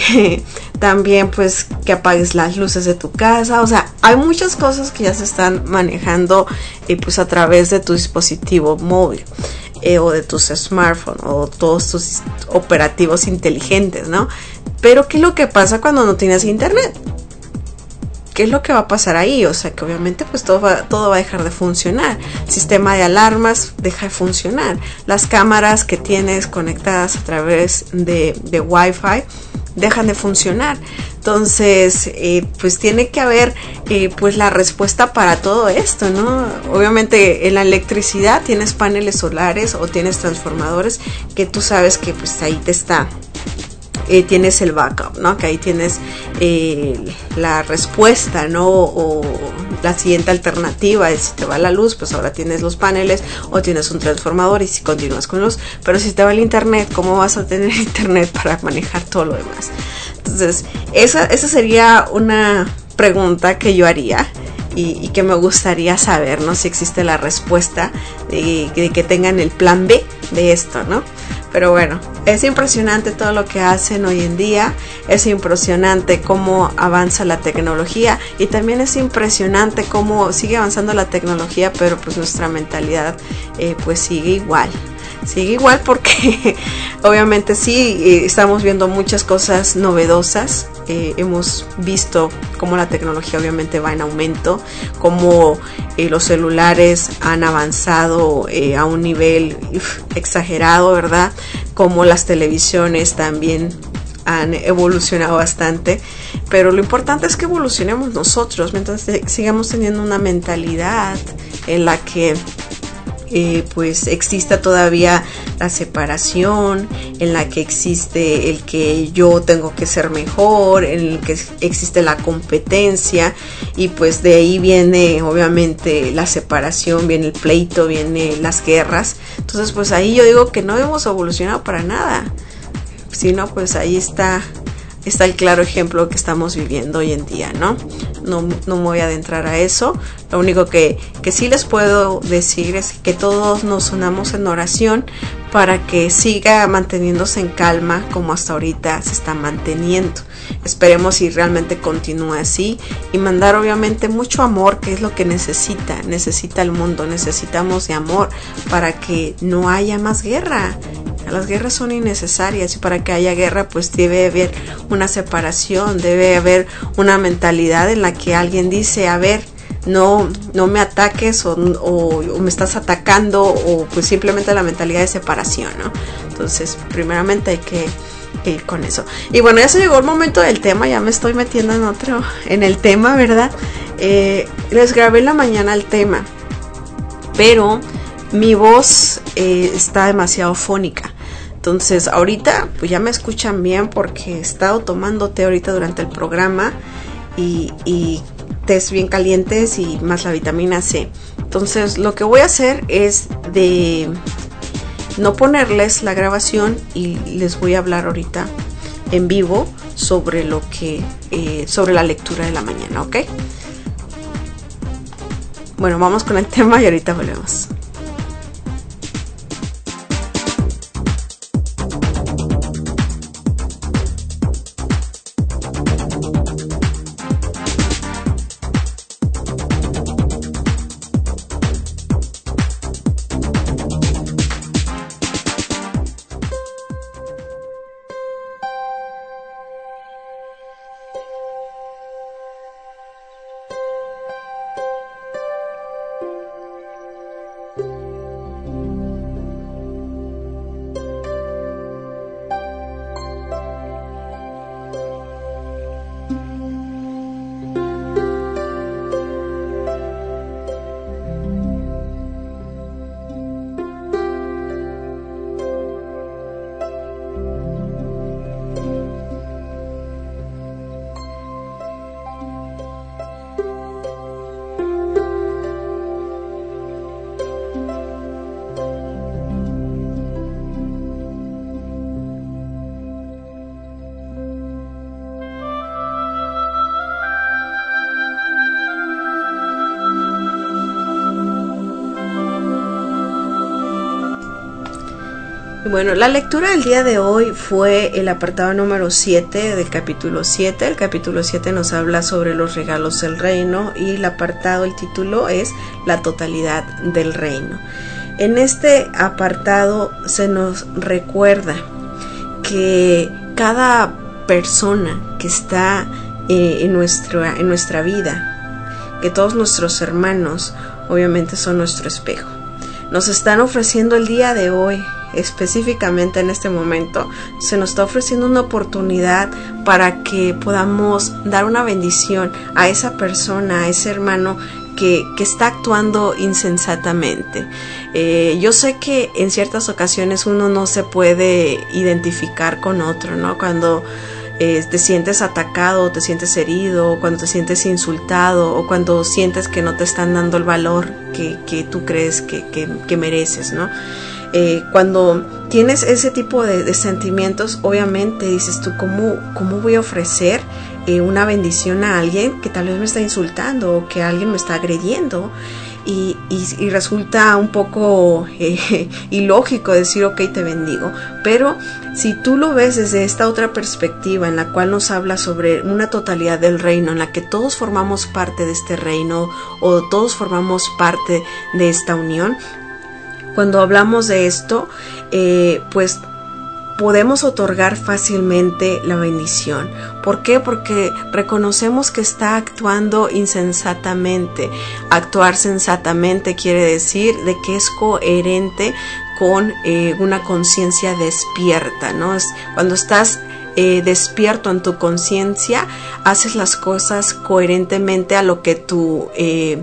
También pues que apagues las luces de tu casa, o sea, hay muchas cosas que ya se están manejando eh, pues a través de tu dispositivo móvil. Eh, o de tus smartphones o todos tus operativos inteligentes, ¿no? Pero ¿qué es lo que pasa cuando no tienes internet? ¿Qué es lo que va a pasar ahí? O sea que obviamente pues todo va, todo va a dejar de funcionar. El sistema de alarmas deja de funcionar. Las cámaras que tienes conectadas a través de, de Wi-Fi dejan de funcionar. Entonces eh, pues tiene que haber eh, pues la respuesta para todo esto, ¿no? Obviamente en la electricidad tienes paneles solares o tienes transformadores que tú sabes que pues ahí te está Eh, tienes el backup, ¿no? Que ahí tienes eh, la respuesta, ¿no? O la siguiente alternativa es si te va la luz, pues ahora tienes los paneles o tienes un transformador y si continúas con luz. Pero si te va el internet, ¿cómo vas a tener internet para manejar todo lo demás? Entonces, esa, esa sería una pregunta que yo haría y, y que me gustaría saber, ¿no? Si existe la respuesta de, de que tengan el plan B de esto, ¿no? Pero bueno, es impresionante todo lo que hacen hoy en día, es impresionante cómo avanza la tecnología y también es impresionante cómo sigue avanzando la tecnología, pero pues nuestra mentalidad eh, pues sigue igual. Sigue igual porque obviamente sí, eh, estamos viendo muchas cosas novedosas, eh, hemos visto cómo la tecnología obviamente va en aumento, cómo eh, los celulares han avanzado eh, a un nivel uf, exagerado, ¿verdad? Cómo las televisiones también han evolucionado bastante, pero lo importante es que evolucionemos nosotros, mientras sigamos teniendo una mentalidad en la que Eh, pues exista todavía la separación, en la que existe el que yo tengo que ser mejor, en el que existe la competencia y pues de ahí viene obviamente la separación, viene el pleito, viene las guerras. Entonces pues ahí yo digo que no hemos evolucionado para nada, sino pues ahí está está el claro ejemplo que estamos viviendo hoy en día, ¿no? No, no me voy a adentrar a eso. Lo único que, que sí les puedo decir es que todos nos unamos en oración para que siga manteniéndose en calma como hasta ahorita se está manteniendo. Esperemos si realmente continúa así y mandar obviamente mucho amor, que es lo que necesita, necesita el mundo, necesitamos de amor para que no haya más guerra. Las guerras son innecesarias y para que haya guerra pues debe haber una separación, debe haber una mentalidad en la que alguien dice, a ver, no, no me ataques o, o, o me estás atacando, o pues simplemente la mentalidad de separación, ¿no? Entonces primeramente hay que ir con eso. Y bueno, ya se llegó el momento del tema, ya me estoy metiendo en otro, en el tema, ¿verdad? Eh, les grabé en la mañana el tema, pero mi voz eh, está demasiado fónica. Entonces ahorita pues ya me escuchan bien porque he estado tomando té ahorita durante el programa y, y tés bien calientes y más la vitamina C. Entonces lo que voy a hacer es de no ponerles la grabación y les voy a hablar ahorita en vivo sobre lo que, eh, sobre la lectura de la mañana, ¿ok? Bueno, vamos con el tema y ahorita volvemos. Bueno, la lectura del día de hoy fue el apartado número siete del capítulo siete. El capítulo siete nos habla sobre los regalos del reino y el apartado, el título es La totalidad del reino. En este apartado se nos recuerda que cada persona que está eh, en, nuestra, en nuestra vida, que todos nuestros hermanos obviamente son nuestro espejo. Nos están ofreciendo el día de hoy, específicamente en este momento, se nos está ofreciendo una oportunidad para que podamos dar una bendición a esa persona, a ese hermano que, que está actuando insensatamente. Eh, yo sé que en ciertas ocasiones uno no se puede identificar con otro, ¿no? Cuando Eh, te sientes atacado, te sientes herido, cuando te sientes insultado o cuando sientes que no te están dando el valor que, que tú crees que, que, que mereces, ¿no? Eh, cuando tienes ese tipo de, de sentimientos, obviamente dices tú, ¿cómo, cómo voy a ofrecer eh, una bendición a alguien que tal vez me está insultando o que alguien me está agrediendo? Y, y, y resulta un poco eh, ilógico decir, ok, te bendigo. Pero si tú lo ves desde esta otra perspectiva en la cual nos habla sobre una totalidad del reino, en la que todos formamos parte de este reino o todos formamos parte de esta unión, cuando hablamos de esto, eh, pues podemos otorgar fácilmente la bendición. ¿Por qué? Porque reconocemos que está actuando insensatamente. Actuar sensatamente quiere decir de que es coherente con eh, una conciencia despierta, ¿no? Es cuando estás eh, despierto en tu conciencia, haces las cosas coherentemente a lo que tu eh,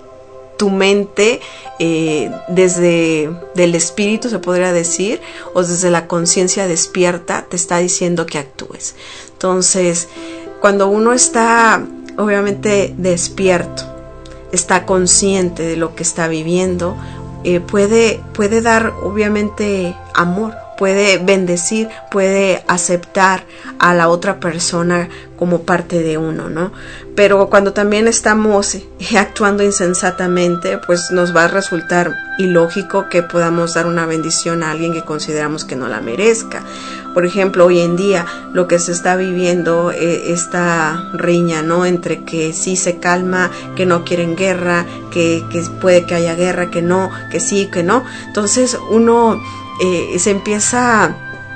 tu mente eh, desde del espíritu, se podría decir, o desde la conciencia despierta te está diciendo que actúes. Entonces, cuando uno está obviamente despierto, está consciente de lo que está viviendo, eh, puede, puede dar obviamente amor, puede bendecir, puede aceptar a la otra persona como parte de uno, ¿no? Pero cuando también estamos actuando insensatamente, pues nos va a resultar ilógico que podamos dar una bendición a alguien que consideramos que no la merezca. Por ejemplo, hoy en día lo que se está viviendo, eh, esta riña, ¿no? Entre que sí se calma, que no quieren guerra, que, que puede que haya guerra, que no, que sí, que no. Entonces uno eh, se empieza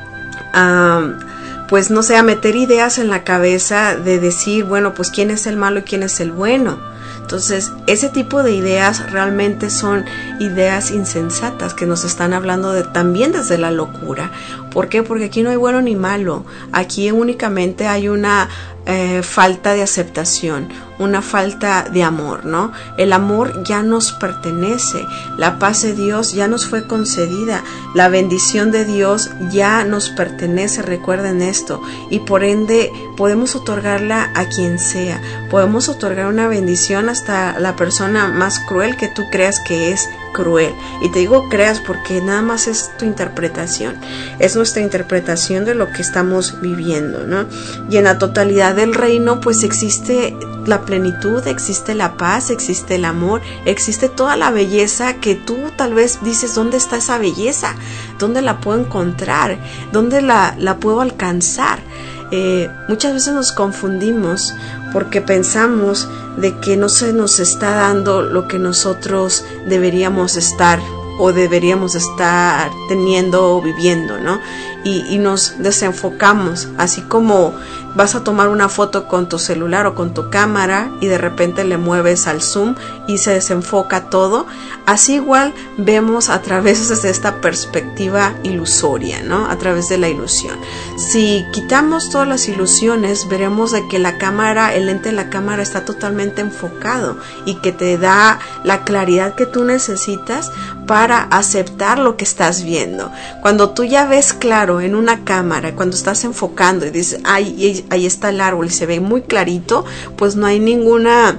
a, pues no sé, a meter ideas en la cabeza de decir, bueno, pues quién es el malo y quién es el bueno. Entonces, ese tipo de ideas realmente son ideas insensatas que nos están hablando de, también desde la locura. ¿Por qué? Porque aquí no hay bueno ni malo. Aquí únicamente hay una eh, falta de aceptación, una falta de amor, ¿no? El amor ya nos pertenece, la paz de Dios ya nos fue concedida, la bendición de Dios ya nos pertenece, recuerden esto, y por ende podemos otorgarla a quien sea. Podemos otorgar una bendición hasta la persona más cruel que tú creas que es cruel. Y te digo creas porque nada más es tu interpretación, es nuestra interpretación de lo que estamos viviendo, ¿no? Y en la totalidad del reino pues existe la plenitud, existe la paz, existe el amor, existe toda la belleza que tú tal vez dices, ¿dónde está esa belleza? ¿Dónde la puedo encontrar? ¿Dónde la, la puedo alcanzar? Eh, muchas veces nos confundimos porque pensamos de que no se nos está dando lo que nosotros deberíamos estar o deberíamos estar teniendo o viviendo, ¿no? Y, y nos desenfocamos, así como vas a tomar una foto con tu celular o con tu cámara y de repente le mueves al zoom y se desenfoca todo. Así igual vemos a través de esta perspectiva ilusoria, ¿no? A través de la ilusión. Si quitamos todas las ilusiones, veremos de que la cámara, el lente de la cámara está totalmente enfocado y que te da la claridad que tú necesitas para aceptar lo que estás viendo. Cuando tú ya ves claro en una cámara, cuando estás enfocando y dices, ay, ahí está el árbol y se ve muy clarito, pues no hay ninguna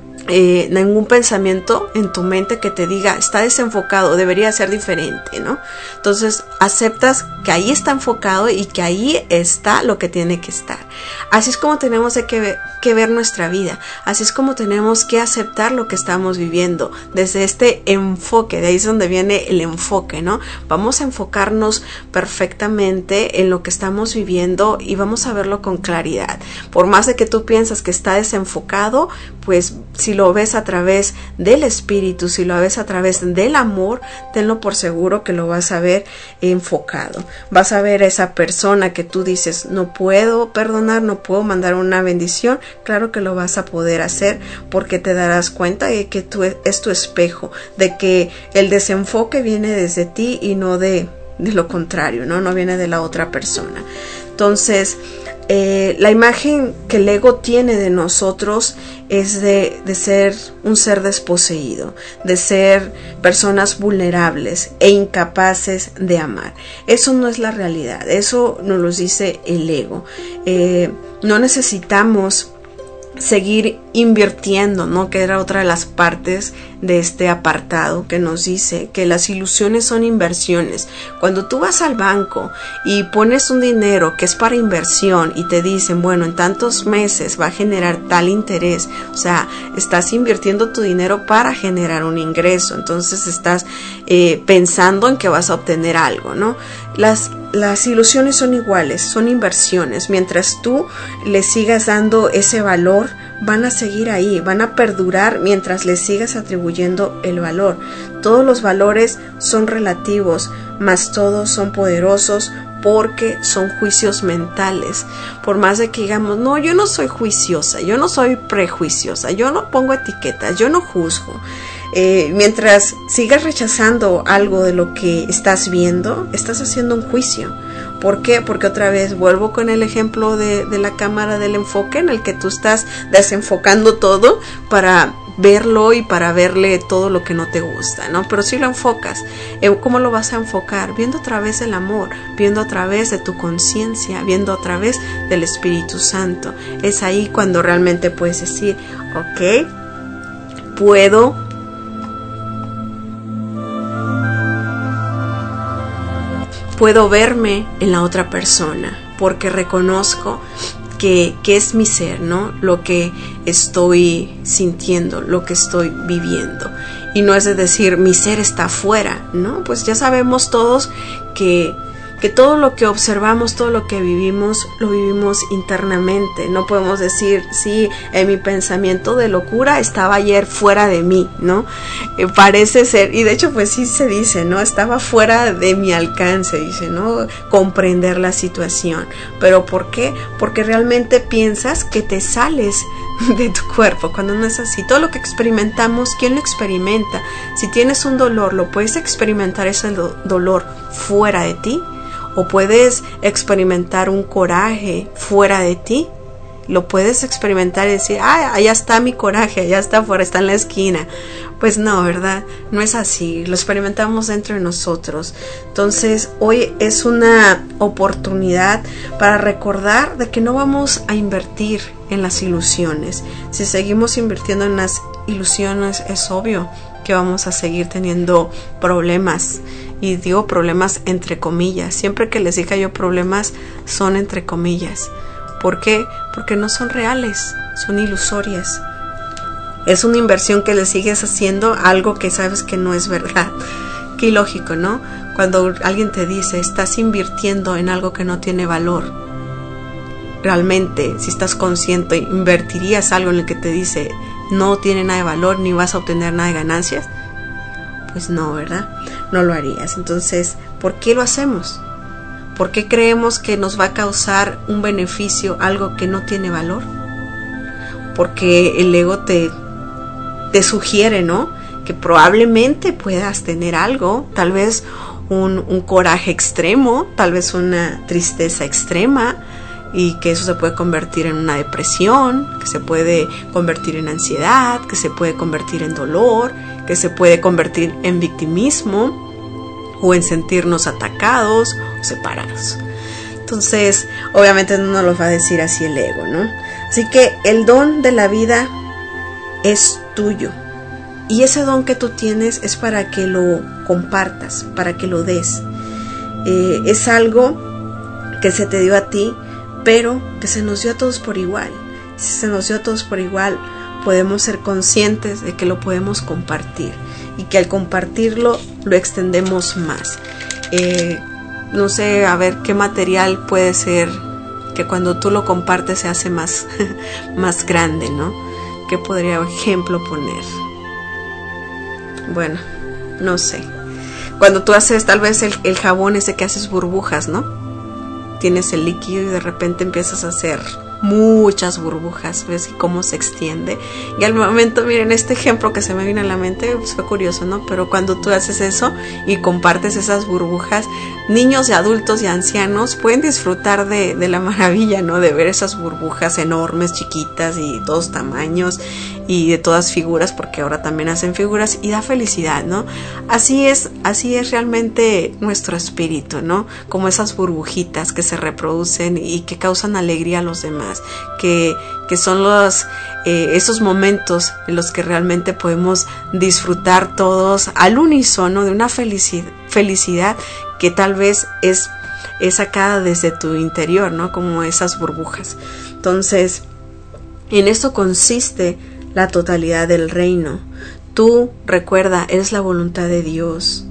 eh, ningún pensamiento en tu mente que te diga está desenfocado, debería ser diferente, ¿no? Entonces aceptas que ahí está enfocado y que ahí está lo que tiene que estar. Así es como tenemos que ver, que ver nuestra vida, así es como tenemos que aceptar lo que estamos viviendo desde este enfoque. De ahí es donde viene el enfoque, ¿no? Vamos a enfocarnos perfectamente en lo que estamos viviendo y vamos a verlo con claridad. Por más de que tú piensas que está desenfocado, pues si lo ves a través del espíritu, si lo ves a través del amor, tenlo por seguro que lo vas a ver enfocado. Vas a ver a esa persona que tú dices, no puedo perdonar, no puedo mandar una bendición. Claro que lo vas a poder hacer porque te darás cuenta de que tú es tu espejo, de que el desenfoque viene desde ti y no de, de lo contrario, ¿no? No viene de la otra persona. Entonces, eh, la imagen que el ego tiene de nosotros es de, de ser un ser desposeído, de ser personas vulnerables e incapaces de amar. Eso no es la realidad, eso nos lo dice el ego. Eh, no necesitamos seguir invirtiendo, ¿no? Que era otra de las partes de este apartado que nos dice que las ilusiones son inversiones. Cuando tú vas al banco y pones un dinero que es para inversión y te dicen, bueno, en tantos meses va a generar tal interés, o sea, estás invirtiendo tu dinero para generar un ingreso, entonces estás eh, pensando en que vas a obtener algo, ¿no? Las Las ilusiones son iguales, son inversiones. Mientras tú le sigas dando ese valor, van a seguir ahí, van a perdurar mientras le sigas atribuyendo el valor. Todos los valores son relativos, mas todos son poderosos porque son juicios mentales. Por más de que digamos, no, yo no soy juiciosa, yo no soy prejuiciosa, yo no pongo etiquetas, yo no juzgo. Eh, mientras sigas rechazando algo de lo que estás viendo, estás haciendo un juicio. ¿Por qué? Porque otra vez vuelvo con el ejemplo de, de la cámara del enfoque en el que tú estás desenfocando todo para verlo y para verle todo lo que no te gusta, ¿no? Pero si lo enfocas, ¿cómo lo vas a enfocar? Viendo a través del amor, viendo a través de tu conciencia, viendo a través del Espíritu Santo. Es ahí cuando realmente puedes decir, ok, puedo Puedo verme en la otra persona porque reconozco que, que es mi ser, ¿no? Lo que estoy sintiendo, lo que estoy viviendo. Y no es de decir, mi ser está afuera, ¿no? Pues ya sabemos todos que, que todo lo que observamos, todo lo que vivimos, lo vivimos internamente. No podemos decir, sí, en mi pensamiento de locura estaba ayer fuera de mí, ¿no? Eh, parece ser, y de hecho pues sí se dice, ¿no? Estaba fuera de mi alcance, dice, ¿no? Comprender la situación. ¿Pero por qué? Porque realmente piensas que te sales de tu cuerpo, cuando no es así. Todo lo que experimentamos, ¿quién lo experimenta? Si tienes un dolor, ¿lo puedes experimentar ese do- dolor fuera de ti? ¿O puedes experimentar un coraje fuera de ti? Lo puedes experimentar y decir, ah, allá está mi coraje, allá está afuera, está en la esquina. Pues no, ¿verdad? No es así, lo experimentamos dentro de nosotros. Entonces, hoy es una oportunidad para recordar de que no vamos a invertir en las ilusiones. Si seguimos invirtiendo en las ilusiones, es obvio que vamos a seguir teniendo problemas. Y digo problemas entre comillas. Siempre que les diga yo problemas, son entre comillas. ¿Por qué? Porque no son reales, son ilusorias. Es una inversión que le sigues haciendo a algo que sabes que no es verdad. Qué ilógico, ¿no? Cuando alguien te dice, estás invirtiendo en algo que no tiene valor. Realmente, si estás consciente, ¿invertirías algo en el que te dice no tiene nada de valor ni vas a obtener nada de ganancias? Pues no, ¿verdad? No lo harías. Entonces, ¿por qué lo hacemos? ¿Por qué creemos que nos va a causar un beneficio algo que no tiene valor? Porque el ego te, te sugiere, ¿no? Que probablemente puedas tener algo, tal vez un, un coraje extremo, tal vez una tristeza extrema, y que eso se puede convertir en una depresión, que se puede convertir en ansiedad, que se puede convertir en dolor, que se puede convertir en victimismo o en sentirnos atacados o separados. Entonces, obviamente no nos lo va a decir así el ego, ¿no? Así que el don de la vida es tuyo. Y ese don que tú tienes es para que lo compartas, para que lo des. Eh, es algo que se te dio a ti, pero que se nos dio a todos por igual. Si se nos dio a todos por igual, podemos ser conscientes de que lo podemos compartir y que al compartirlo lo extendemos más. Eh, no sé, a ver qué material puede ser que cuando tú lo compartes se hace más, más grande, ¿no? ¿Qué podría ejemplo poner? Bueno, no sé. Cuando tú haces tal vez el, el jabón ese que haces burbujas, ¿no? Tienes el líquido y de repente empiezas a hacer muchas burbujas, ves cómo se extiende. Y al momento, miren, este ejemplo que se me vino a la mente, pues fue curioso, ¿no? Pero cuando tú haces eso y compartes esas burbujas, niños y adultos y ancianos pueden disfrutar de, de la maravilla, ¿no? De ver esas burbujas enormes, chiquitas y todos tamaños y de todas figuras, porque ahora también hacen figuras, y da felicidad, ¿no? Así es, así es realmente nuestro espíritu, ¿no? Como esas burbujitas que se reproducen y que causan alegría a los demás, que, que son los, eh, esos momentos en los que realmente podemos disfrutar todos al unísono de una felicidad, felicidad que tal vez es, es sacada desde tu interior, ¿no? Como esas burbujas. Entonces, en esto consiste la totalidad del reino. Tú, recuerda, eres la voluntad de Dios.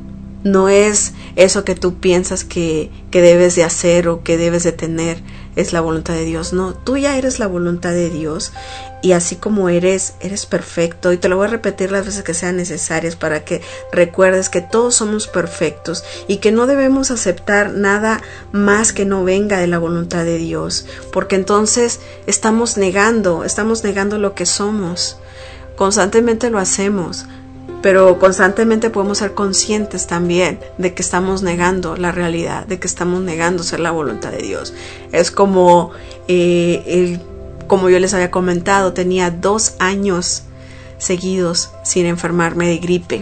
No es eso que tú piensas que, que debes de hacer o que debes de tener, es la voluntad de Dios. No, tú ya eres la voluntad de Dios y así como eres, eres perfecto. Y te lo voy a repetir las veces que sean necesarias para que recuerdes que todos somos perfectos y que no debemos aceptar nada más que no venga de la voluntad de Dios, porque entonces estamos negando, estamos negando lo que somos. Constantemente lo hacemos, pero constantemente podemos ser conscientes también de que estamos negando la realidad, de que estamos negando ser la voluntad de Dios. Es como, eh, el, como yo les había comentado, tenía dos años seguidos sin enfermarme de gripe.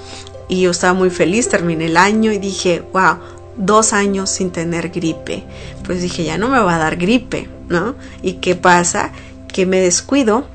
Y yo estaba muy feliz, terminé el año y dije, wow, dos años sin tener gripe. Pues dije, ya no me va a dar gripe, ¿no? ¿Y qué pasa? Que me descuido,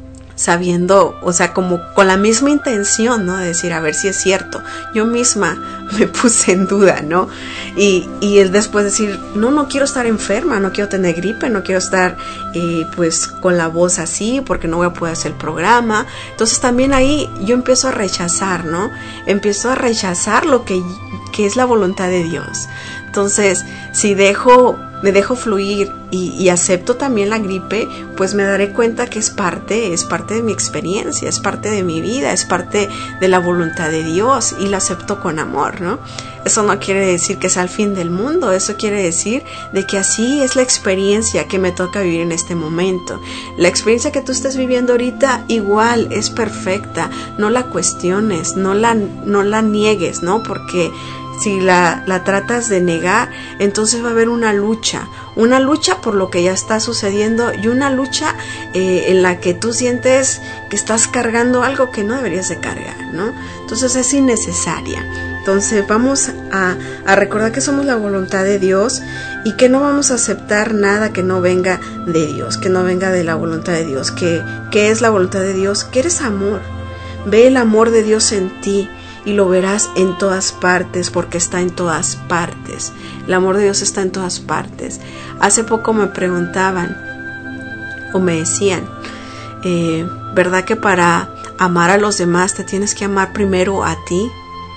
sabiendo, o sea, como con la misma intención, ¿no? De decir, a ver si es cierto. Yo misma me puse en duda, ¿no? Y, y el después decir, no, no quiero estar enferma, no quiero tener gripe, no quiero estar, eh, pues, con la voz así, porque no voy a poder hacer el programa. Entonces también ahí yo empiezo a rechazar, ¿no? Empiezo a rechazar lo que, que es la voluntad de Dios. Entonces, si dejo, me dejo fluir y, y acepto también la gripe, pues me daré cuenta que es parte, es parte de mi experiencia, es parte de mi vida, es parte de la voluntad de Dios y la acepto con amor, ¿no? Eso no quiere decir que sea el fin del mundo, eso quiere decir de que así es la experiencia que me toca vivir en este momento. La experiencia que tú estés viviendo ahorita igual es perfecta, no la cuestiones, no la, no la niegues, ¿no? Porque si la, la tratas de negar, entonces va a haber una lucha, una lucha por lo que ya está sucediendo y una lucha eh, en la que tú sientes que estás cargando algo que no deberías de cargar, ¿no? Entonces es innecesaria. Entonces vamos a, a recordar que somos la voluntad de Dios y que no vamos a aceptar nada que no venga de Dios, que no venga de la voluntad de Dios. Que, que es la voluntad de Dios, que eres amor. Ve el amor de Dios en ti y lo verás en todas partes, porque está en todas partes. El amor de Dios está en todas partes. Hace poco me preguntaban o me decían, eh, ¿verdad que para amar a los demás te tienes que amar primero a ti?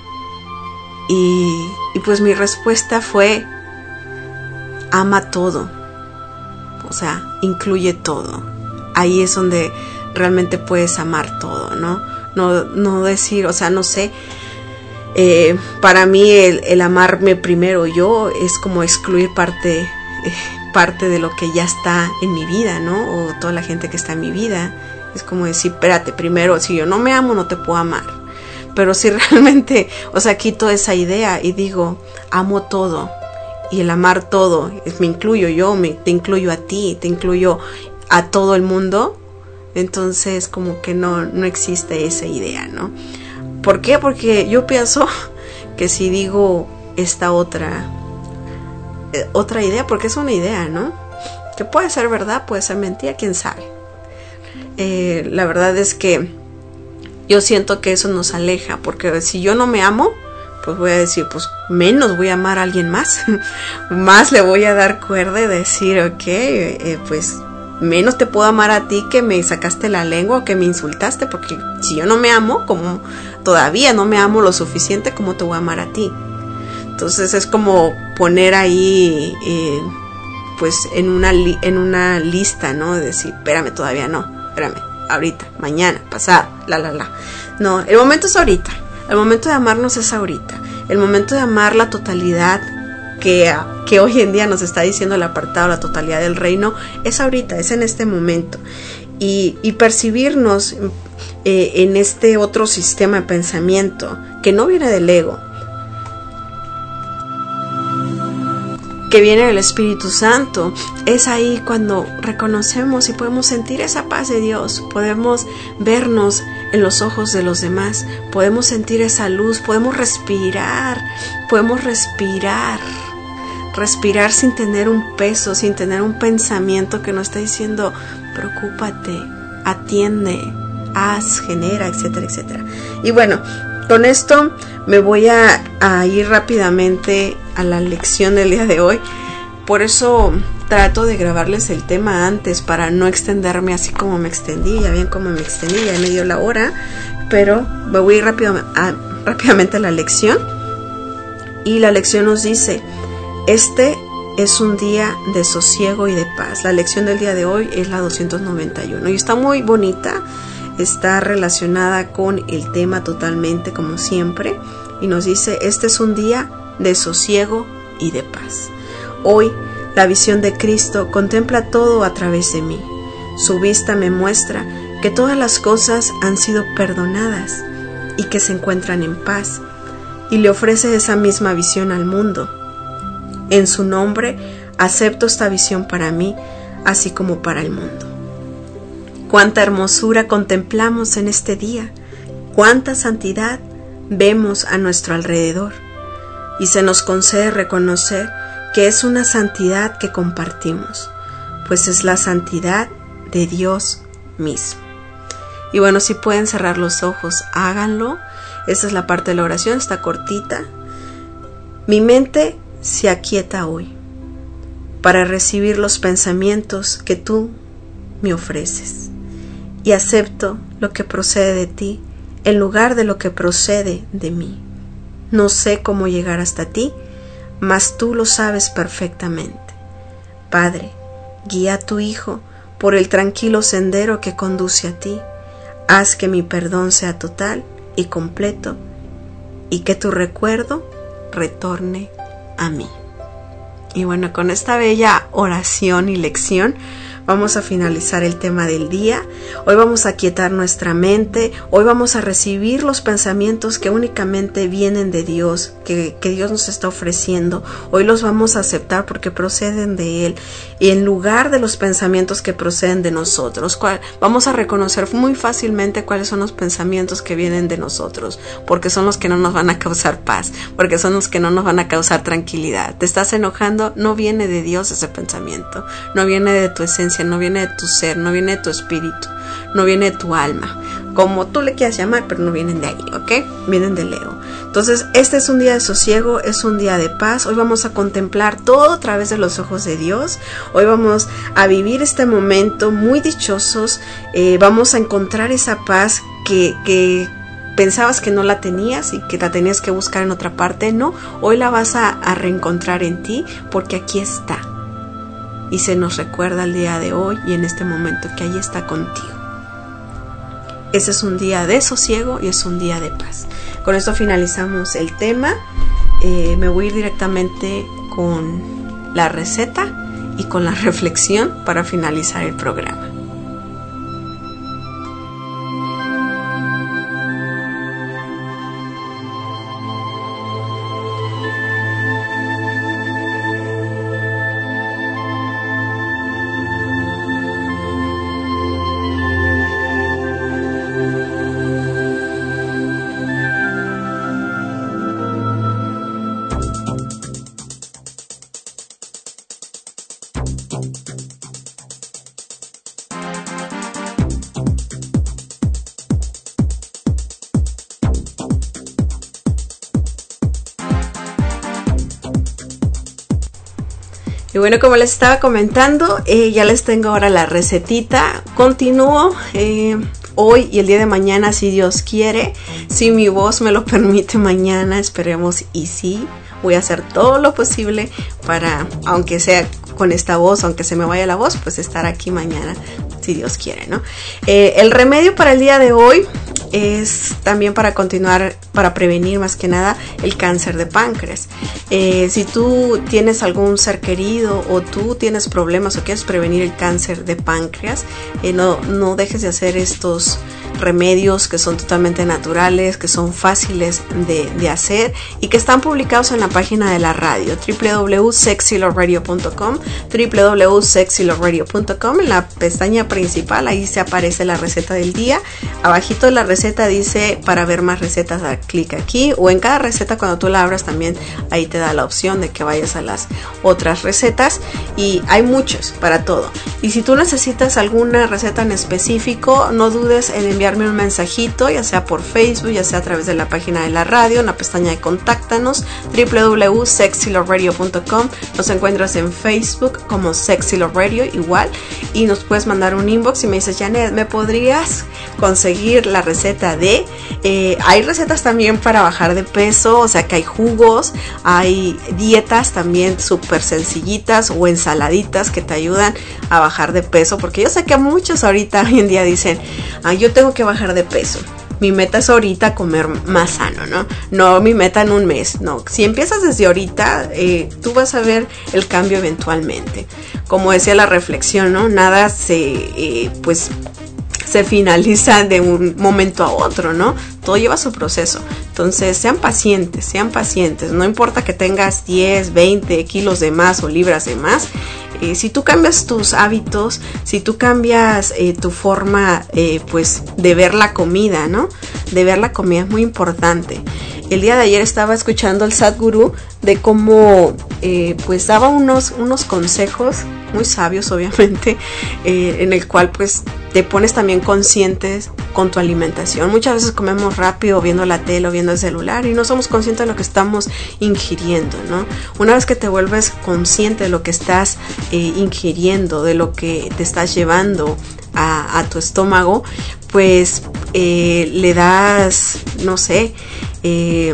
Y, y pues mi respuesta fue, ama todo. O sea, incluye todo. Ahí es donde realmente puedes amar todo, ¿no? No, no decir, o sea, no sé, eh, para mí el, el amarme primero yo es como excluir parte, eh, parte de lo que ya está en mi vida, ¿no? O toda la gente que está en mi vida. Es como decir, espérate, primero, si yo no me amo, no te puedo amar. Pero si realmente, o sea, quito esa idea y digo, amo todo. Y el amar todo, es, me incluyo yo, me, te incluyo a ti, te incluyo a todo el mundo. Entonces como que no, no existe esa idea, ¿no? ¿Por qué? Porque yo pienso que si digo esta otra eh, otra idea, porque es una idea, ¿no? Que puede ser verdad, puede ser mentira, quién sabe. Eh, la verdad es que yo siento que eso nos aleja, porque si yo no me amo, pues voy a decir, pues menos voy a amar a alguien más. Más le voy a dar cuerda y decir, ok, eh, pues menos te puedo amar a ti que me sacaste la lengua o que me insultaste, porque si yo no me amo, como todavía no me amo lo suficiente, ¿cómo te voy a amar a ti? Entonces es como poner ahí, eh, pues en una, li- en una lista, ¿no? De decir, espérame, todavía no, espérame, ahorita, mañana, pasado, la, la, la. No, el momento es ahorita, el momento de amarnos es ahorita, el momento de amar la totalidad que, que hoy en día nos está diciendo el apartado, la totalidad del reino, es ahorita, es en este momento. Y, y percibirnos eh, en este otro sistema de pensamiento que no viene del ego, que viene del Espíritu Santo, es ahí cuando reconocemos y podemos sentir esa paz de Dios, podemos vernos en los ojos de los demás, podemos sentir esa luz, podemos respirar, podemos respirar, respirar sin tener un peso, sin tener un pensamiento que nos está diciendo, preocúpate, atiende, haz, genera, etcétera, etcétera. Y bueno, con esto me voy a, a ir rápidamente a la lección del día de hoy. Por eso trato de grabarles el tema antes para no extenderme así como me extendí. Ya bien como me extendí, ya me dio la hora. Pero me voy a ir rápido a, rápidamente a la lección. Y la lección nos dice, este es un día de sosiego y de paz. La lección del día de hoy es la doscientos noventa y uno y está muy bonita. Está relacionada con el tema totalmente, como siempre, y nos dice, este es un día de sosiego y de paz. Hoy, la visión de Cristo contempla todo a través de mí. Su vista me muestra que todas las cosas han sido perdonadas y que se encuentran en paz, y le ofrece esa misma visión al mundo. En su nombre, acepto esta visión para mí, así como para el mundo. Cuánta hermosura contemplamos en este día, cuánta santidad vemos a nuestro alrededor, y se nos concede reconocer que es una santidad que compartimos, pues es la santidad de Dios mismo. Y bueno, si pueden cerrar los ojos, háganlo. Esta es la parte de la oración, está cortita. Mi mente se aquieta hoy para recibir los pensamientos que tú me ofreces. Y acepto lo que procede de ti en lugar de lo que procede de mí. No sé cómo llegar hasta ti, mas tú lo sabes perfectamente. Padre, guía a tu Hijo por el tranquilo sendero que conduce a ti. Haz que mi perdón sea total y completo y que tu recuerdo retorne a mí. Y bueno, con esta bella oración y lección vamos a finalizar el tema del día. Hoy vamos a aquietar nuestra mente. Hoy vamos a recibir los pensamientos que únicamente vienen de Dios, que, que Dios nos está ofreciendo. Hoy los vamos a aceptar porque proceden de Él. Y en lugar de los pensamientos que proceden de nosotros, cual, vamos a reconocer muy fácilmente cuáles son los pensamientos que vienen de nosotros, porque son los que no nos van a causar paz, porque son los que no nos van a causar tranquilidad. ¿Te estás enojando? No viene de Dios ese pensamiento. No viene de tu esencia, no viene de tu ser, no viene de tu espíritu, no viene de tu alma. como tú le quieras llamar, pero no vienen de ahí, ¿ok? Vienen de Leo. Entonces, este es un día de sosiego, es un día de paz. Hoy vamos a contemplar todo a través de los ojos de Dios. Hoy vamos a vivir este momento muy dichosos. Eh, vamos a encontrar esa paz que, que pensabas que no la tenías y que la tenías que buscar en otra parte. No, hoy la vas a, a reencontrar en ti, porque aquí está. Y se nos recuerda el día de hoy y en este momento que ahí está contigo. Ese es un día de sosiego y es un día de paz. Con esto finalizamos el tema. Eh, me voy a ir directamente con la receta y con la reflexión para finalizar el programa. Y bueno, como les estaba comentando, eh, ya les tengo ahora la recetita. Continúo eh, hoy y el día de mañana, si Dios quiere. Si mi voz me lo permite mañana, esperemos y sí. Voy a hacer todo lo posible para, aunque sea con esta voz, aunque se me vaya la voz, pues estar aquí mañana, si Dios quiere, ¿no? Eh, el remedio para el día de hoy es también para continuar, para prevenir más que nada el cáncer de páncreas. Eh, si tú tienes algún ser querido o tú tienes problemas o quieres prevenir el cáncer de páncreas, eh, no, no dejes de hacer estos remedios que son totalmente naturales, que son fáciles de, de hacer y que están publicados en la página de la radio doble u doble u doble u punto sexy love radio punto com, doble u doble u doble u punto sexy love radio punto com. En la pestaña principal ahí se aparece la receta del día. Abajito de la receta dice para ver más recetas, da clic aquí, o en cada receta cuando tú la abras también ahí te da la opción de que vayas a las otras recetas, y hay muchos para todo. Y si tú necesitas alguna receta en específico, no dudes en enviarme un mensajito, ya sea por Facebook, ya sea a través de la página de la radio, en la pestaña de contáctanos, doble u doble u doble u punto sexy love radio punto com. Nos encuentras en Facebook como Sexy Love Radio igual, y nos puedes mandar un inbox y me dices, Janet, ¿me podrías conseguir la receta de? Eh, hay recetas también para bajar de peso, o sea que hay jugos, hay dietas también súper sencillitas o ensaladitas que te ayudan a bajar de peso, porque yo sé que muchos ahorita hoy en día dicen, ah, yo tengo que bajar de peso. Mi meta es ahorita comer más sano, ¿no? No mi meta en un mes, no. Si empiezas desde ahorita, eh, tú vas a ver el cambio eventualmente. Como decía la reflexión, ¿no? Nada se, eh, pues, se finaliza de un momento a otro, ¿no? Todo lleva su proceso. Entonces, sean pacientes, sean pacientes. No importa que tengas diez, veinte kilos de más o libras de más. Eh, si tú cambias tus hábitos, si tú cambias eh, tu forma eh, pues de ver la comida, ¿no? De ver la comida es muy importante. El día de ayer estaba escuchando al Sadhguru de cómo eh, pues daba unos, unos consejos muy sabios, obviamente, eh, en el cual pues te pones también conscientes con tu alimentación. Muchas veces comemos rápido viendo la tele o viendo el celular y no somos conscientes de lo que estamos ingiriendo, ¿no? Una vez que te vuelves consciente de lo que estás eh, ingiriendo, de lo que te estás llevando a, a tu estómago, pues eh, le das, no sé, eh,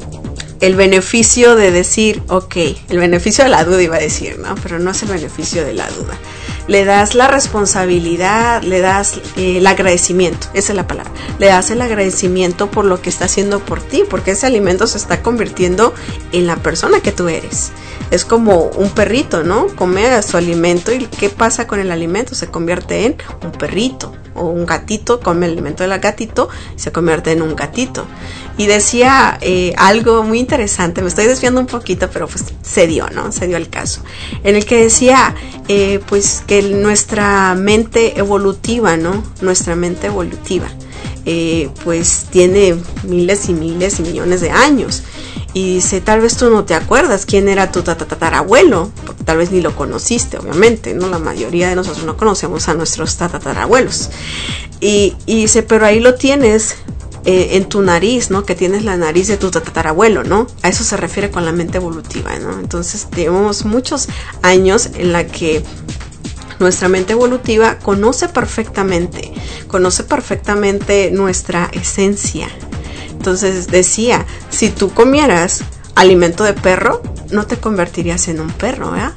el beneficio de decir, ok, el beneficio de la duda iba a decir, ¿no? Pero no es el beneficio de la duda. Le das la responsabilidad, le das eh, el agradecimiento, esa es la palabra. Le das el agradecimiento por lo que está haciendo por ti, porque ese alimento se está convirtiendo en la persona que tú eres. Es como un perrito, ¿no? Come su alimento y ¿qué pasa con el alimento? Se convierte en un perrito. O un gatito come el alimento del gatito y se convierte en un gatito. Y decía eh, algo muy interesante, me estoy desviando un poquito, pero pues se dio, ¿no? Se dio el caso. En el que decía, eh, pues que nuestra mente evolutiva, ¿no? Nuestra mente evolutiva, eh, pues tiene miles y miles y millones de años. Y dice, tal vez tú no te acuerdas quién era tu tatarabuelo, porque tal vez ni lo conociste, obviamente, ¿no? La mayoría de nosotros no conocemos a nuestros tatarabuelos. Y, y dice, pero ahí lo tienes eh, en tu nariz, ¿no? Que tienes la nariz de tu tatarabuelo, ¿no? A eso se refiere con la mente evolutiva, ¿no? Entonces llevamos muchos años en la que nuestra mente evolutiva conoce perfectamente, conoce perfectamente nuestra esencia. Entonces decía, si tú comieras alimento de perro, no te convertirías en un perro, ¿verdad?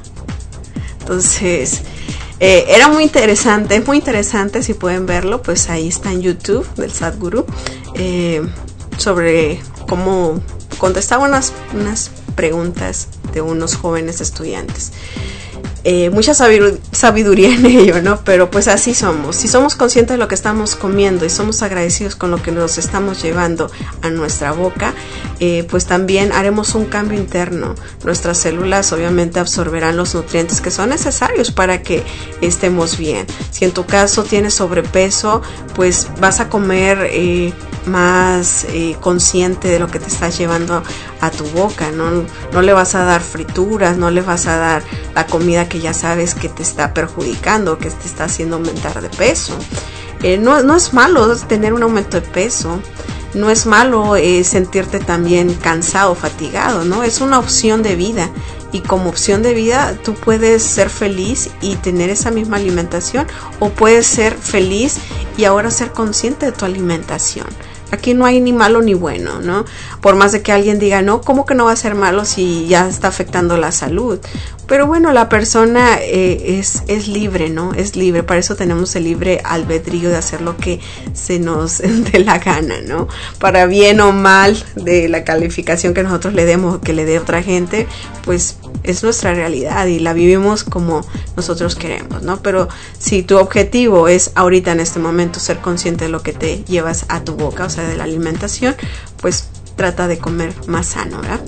Entonces, eh, era muy interesante, es muy interesante, si pueden verlo, pues ahí está en YouTube del Sadhguru, eh, sobre cómo contestaba unas, unas preguntas de unos jóvenes estudiantes. Eh, mucha sabiduría en ello, ¿no? Pero pues así somos. Si somos conscientes de lo que estamos comiendo y somos agradecidos con lo que nos estamos llevando a nuestra boca, eh, pues también haremos un cambio interno. Nuestras células obviamente absorberán los nutrientes que son necesarios para que estemos bien. Si en tu caso tienes sobrepeso, pues vas a comer eh, más eh, consciente de lo que te estás llevando a tu boca, ¿no? No le vas a dar frituras, no le vas a dar la comida que ya sabes que te está perjudicando, que te está haciendo aumentar de peso. Eh, no, no es malo tener un aumento de peso, no es malo eh, sentirte también cansado, fatigado, ¿no? Es una opción de vida, y como opción de vida tú puedes ser feliz y tener esa misma alimentación, o puedes ser feliz y ahora ser consciente de tu alimentación. Aquí no hay ni malo ni bueno, ¿no? Por más de que alguien diga, no, ¿cómo que no va a ser malo si ya está afectando la salud? Pero bueno, la persona eh, es, es libre, ¿no? Es libre, para eso tenemos el libre albedrío de hacer lo que se nos dé la gana, ¿no? Para bien o mal de la calificación que nosotros le demos, que le dé otra gente, pues es nuestra realidad y la vivimos como nosotros queremos, ¿no? Pero si tu objetivo es ahorita en este momento ser consciente de lo que te llevas a tu boca, o sea, de la alimentación, pues trata de comer más sano, ¿verdad?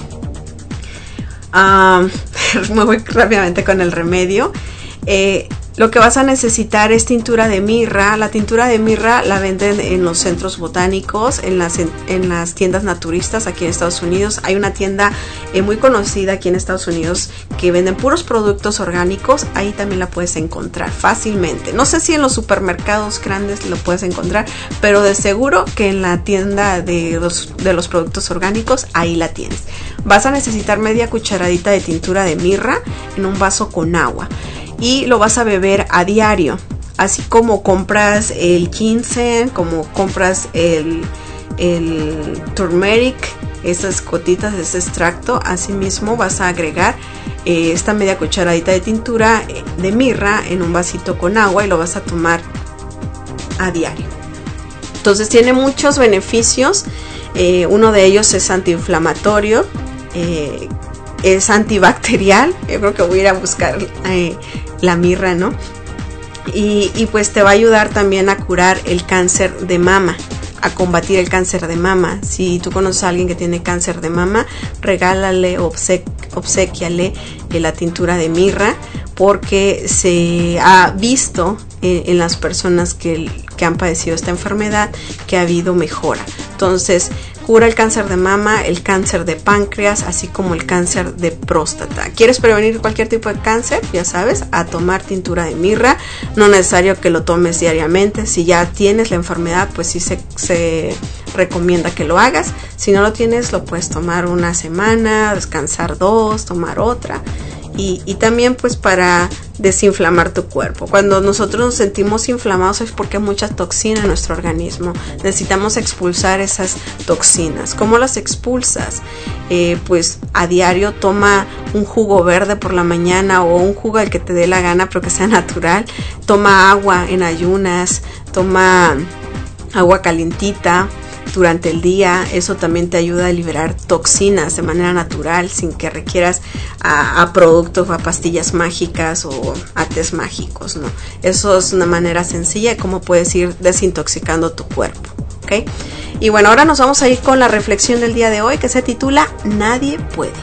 Um, me voy rápidamente con el remedio. Eh, lo que vas a necesitar es tintura de mirra. La tintura de mirra la venden en los centros botánicos, en las, en, en las tiendas naturistas aquí en Estados Unidos. Hay una tienda eh, muy conocida aquí en Estados Unidos que venden puros productos orgánicos. Ahí también la puedes encontrar fácilmente. No sé si en los supermercados grandes lo puedes encontrar, pero de seguro que en la tienda de los, de los productos orgánicos ahí la tienes. Vas a necesitar media cucharadita de tintura de mirra en un vaso con agua. Y lo vas a beber a diario, así como compras el ginseng, como compras el, el turmeric, esas gotitas de ese extracto. Así mismo vas a agregar eh, esta media cucharadita de tintura de mirra en un vasito con agua y lo vas a tomar a diario. Entonces tiene muchos beneficios, eh, uno de ellos es antiinflamatorio, eh, es antibacterial. Yo creo que voy a ir a buscar eh, la mirra, ¿no? Y, y pues te va a ayudar también a curar el cáncer de mama, a combatir el cáncer de mama. Si tú conoces a alguien que tiene cáncer de mama, regálale, obsequ obsequiale eh, la tintura de mirra, porque se ha visto eh, en las personas que, que han padecido esta enfermedad que ha habido mejora. Entonces, cura el cáncer de mama, el cáncer de páncreas, así como el cáncer de próstata. ¿Quieres prevenir cualquier tipo de cáncer? Ya sabes, a tomar tintura de mirra. No es necesario que lo tomes diariamente. Si ya tienes la enfermedad, pues sí se, se recomienda que lo hagas. Si no lo tienes, lo puedes tomar una semana, descansar dos, tomar otra. Y, y también pues para desinflamar tu cuerpo. Cuando nosotros nos sentimos inflamados es porque hay mucha toxina en nuestro organismo. Necesitamos expulsar esas toxinas. ¿Cómo las expulsas? Eh, pues a diario toma un jugo verde por la mañana, o un jugo al que te dé la gana, pero que sea natural. Toma agua en ayunas, toma agua calientita durante el día. Eso también te ayuda a liberar toxinas de manera natural, sin que requieras a, a productos o a pastillas mágicas o a tés mágicos, ¿no? Eso es una manera sencilla de cómo puedes ir desintoxicando tu cuerpo, ¿ok? Y bueno, ahora nos vamos a ir con la reflexión del día de hoy, que se titula Nadie puede.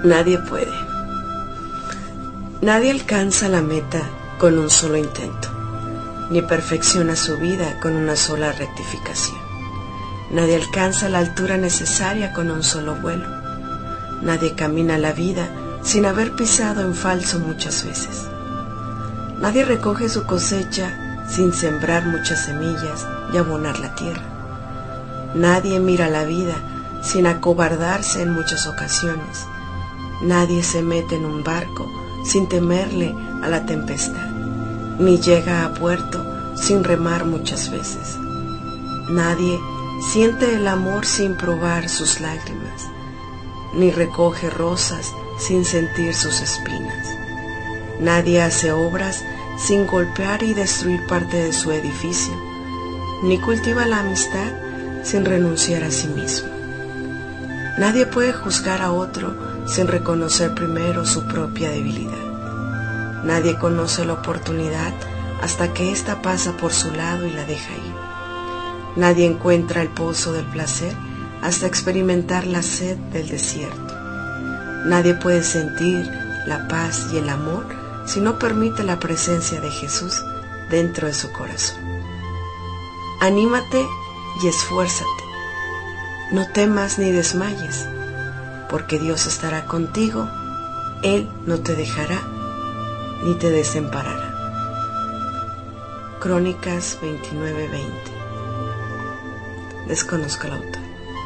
Nadie puede. Nadie alcanza la meta con un solo intento, ni perfecciona su vida con una sola rectificación. Nadie alcanza la altura necesaria con un solo vuelo. Nadie camina la vida sin haber pisado en falso muchas veces. Nadie recoge su cosecha sin sembrar muchas semillas y abonar la tierra. Nadie mira la vida sin acobardarse en muchas ocasiones. Nadie se mete en un barco sin temerle a la tempestad, ni llega a puerto sin remar muchas veces. Nadie siente el amor sin probar sus lágrimas, ni recoge rosas sin sentir sus espinas. Nadie hace obras sin golpear y destruir parte de su edificio, ni cultiva la amistad sin renunciar a sí mismo. Nadie puede juzgar a otro sin reconocer primero su propia debilidad. Nadie conoce la oportunidad hasta que ésta pasa por su lado y la deja ir. Nadie encuentra el pozo del placer hasta experimentar la sed del desierto. Nadie puede sentir la paz y el amor si no permite la presencia de Jesús dentro de su corazón. Anímate y esfuérzate. No temas ni desmayes, porque Dios estará contigo. Él no te dejará ni te desamparará. Crónicas veintinueve veinte. Desconozco el autor.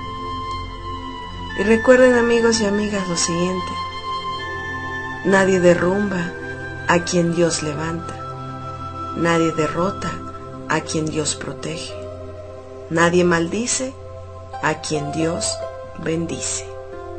Y recuerden, amigos y amigas, lo siguiente: nadie derrumba a quien Dios levanta, nadie derrota a quien Dios protege, nadie maldice a quien Dios bendice.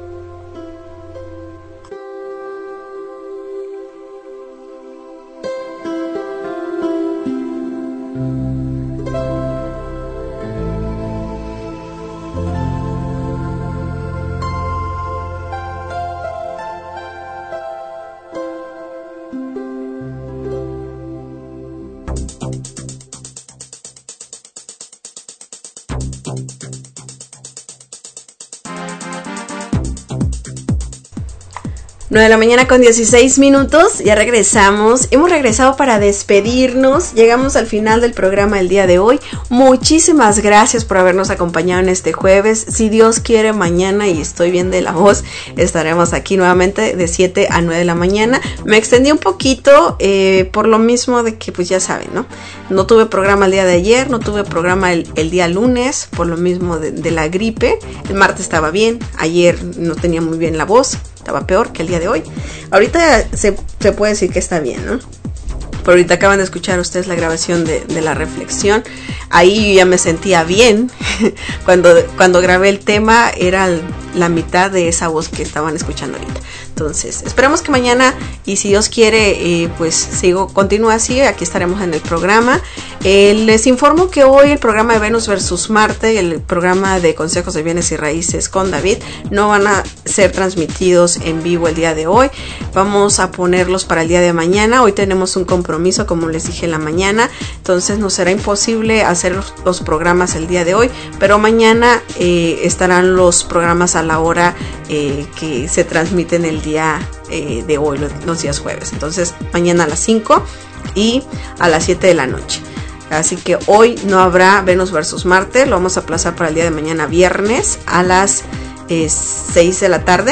nueve de la mañana con dieciséis minutos, ya regresamos, hemos regresado para despedirnos, llegamos al final del programa el día de hoy. Muchísimas gracias por habernos acompañado en este jueves. Si Dios quiere, mañana, y estoy bien de la voz, estaremos aquí nuevamente de siete a nueve de la mañana. Me extendí un poquito eh, por lo mismo de que, pues ya saben, ¿no? No tuve programa el día de ayer, no tuve programa el, el día lunes, por lo mismo de, de la gripe. El martes estaba bien, ayer no tenía muy bien la voz, estaba peor que el día de hoy. Ahorita se, se puede decir que está bien, ¿no? Pero ahorita acaban de escuchar ustedes la grabación de, de la reflexión. Ahí yo ya me sentía bien. Cuando, cuando grabé el tema era la mitad de esa voz que estaban escuchando ahorita. Entonces, esperemos que mañana, y si Dios quiere, eh, pues sigo, continúa así, aquí estaremos en el programa. Eh, les informo que hoy el programa de Venus versus Marte, el programa de consejos de bienes y raíces con David, no van a ser transmitidos en vivo el día de hoy. Vamos a ponerlos para el día de mañana. Hoy tenemos un compromiso, como les dije, en la mañana, entonces nos será imposible hacer los, los programas el día de hoy, pero mañana eh, estarán los programas a la hora eh, que se transmiten el día eh, de hoy, los, los días jueves. Entonces mañana a las cinco y a las siete de la noche. Así que hoy no habrá Venus versus Marte, lo vamos a aplazar para el día de mañana, viernes, a las eh, seis de la tarde.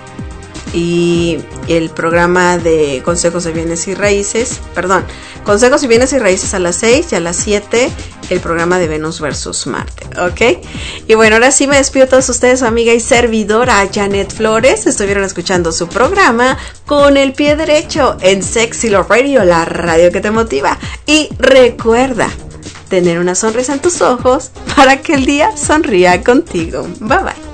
Y el programa de consejos de bienes y raíces, perdón, consejos y bienes y raíces a las seis, y a las siete el programa de Venus versus Marte, ¿ok? Y bueno, ahora sí me despido a todos ustedes, su amiga y servidora Janet Flores. Estuvieron escuchando su programa Con el Pie Derecho en Sexy Love Radio, la radio que te motiva. Y recuerda tener una sonrisa en tus ojos para que el día sonría contigo. Bye bye.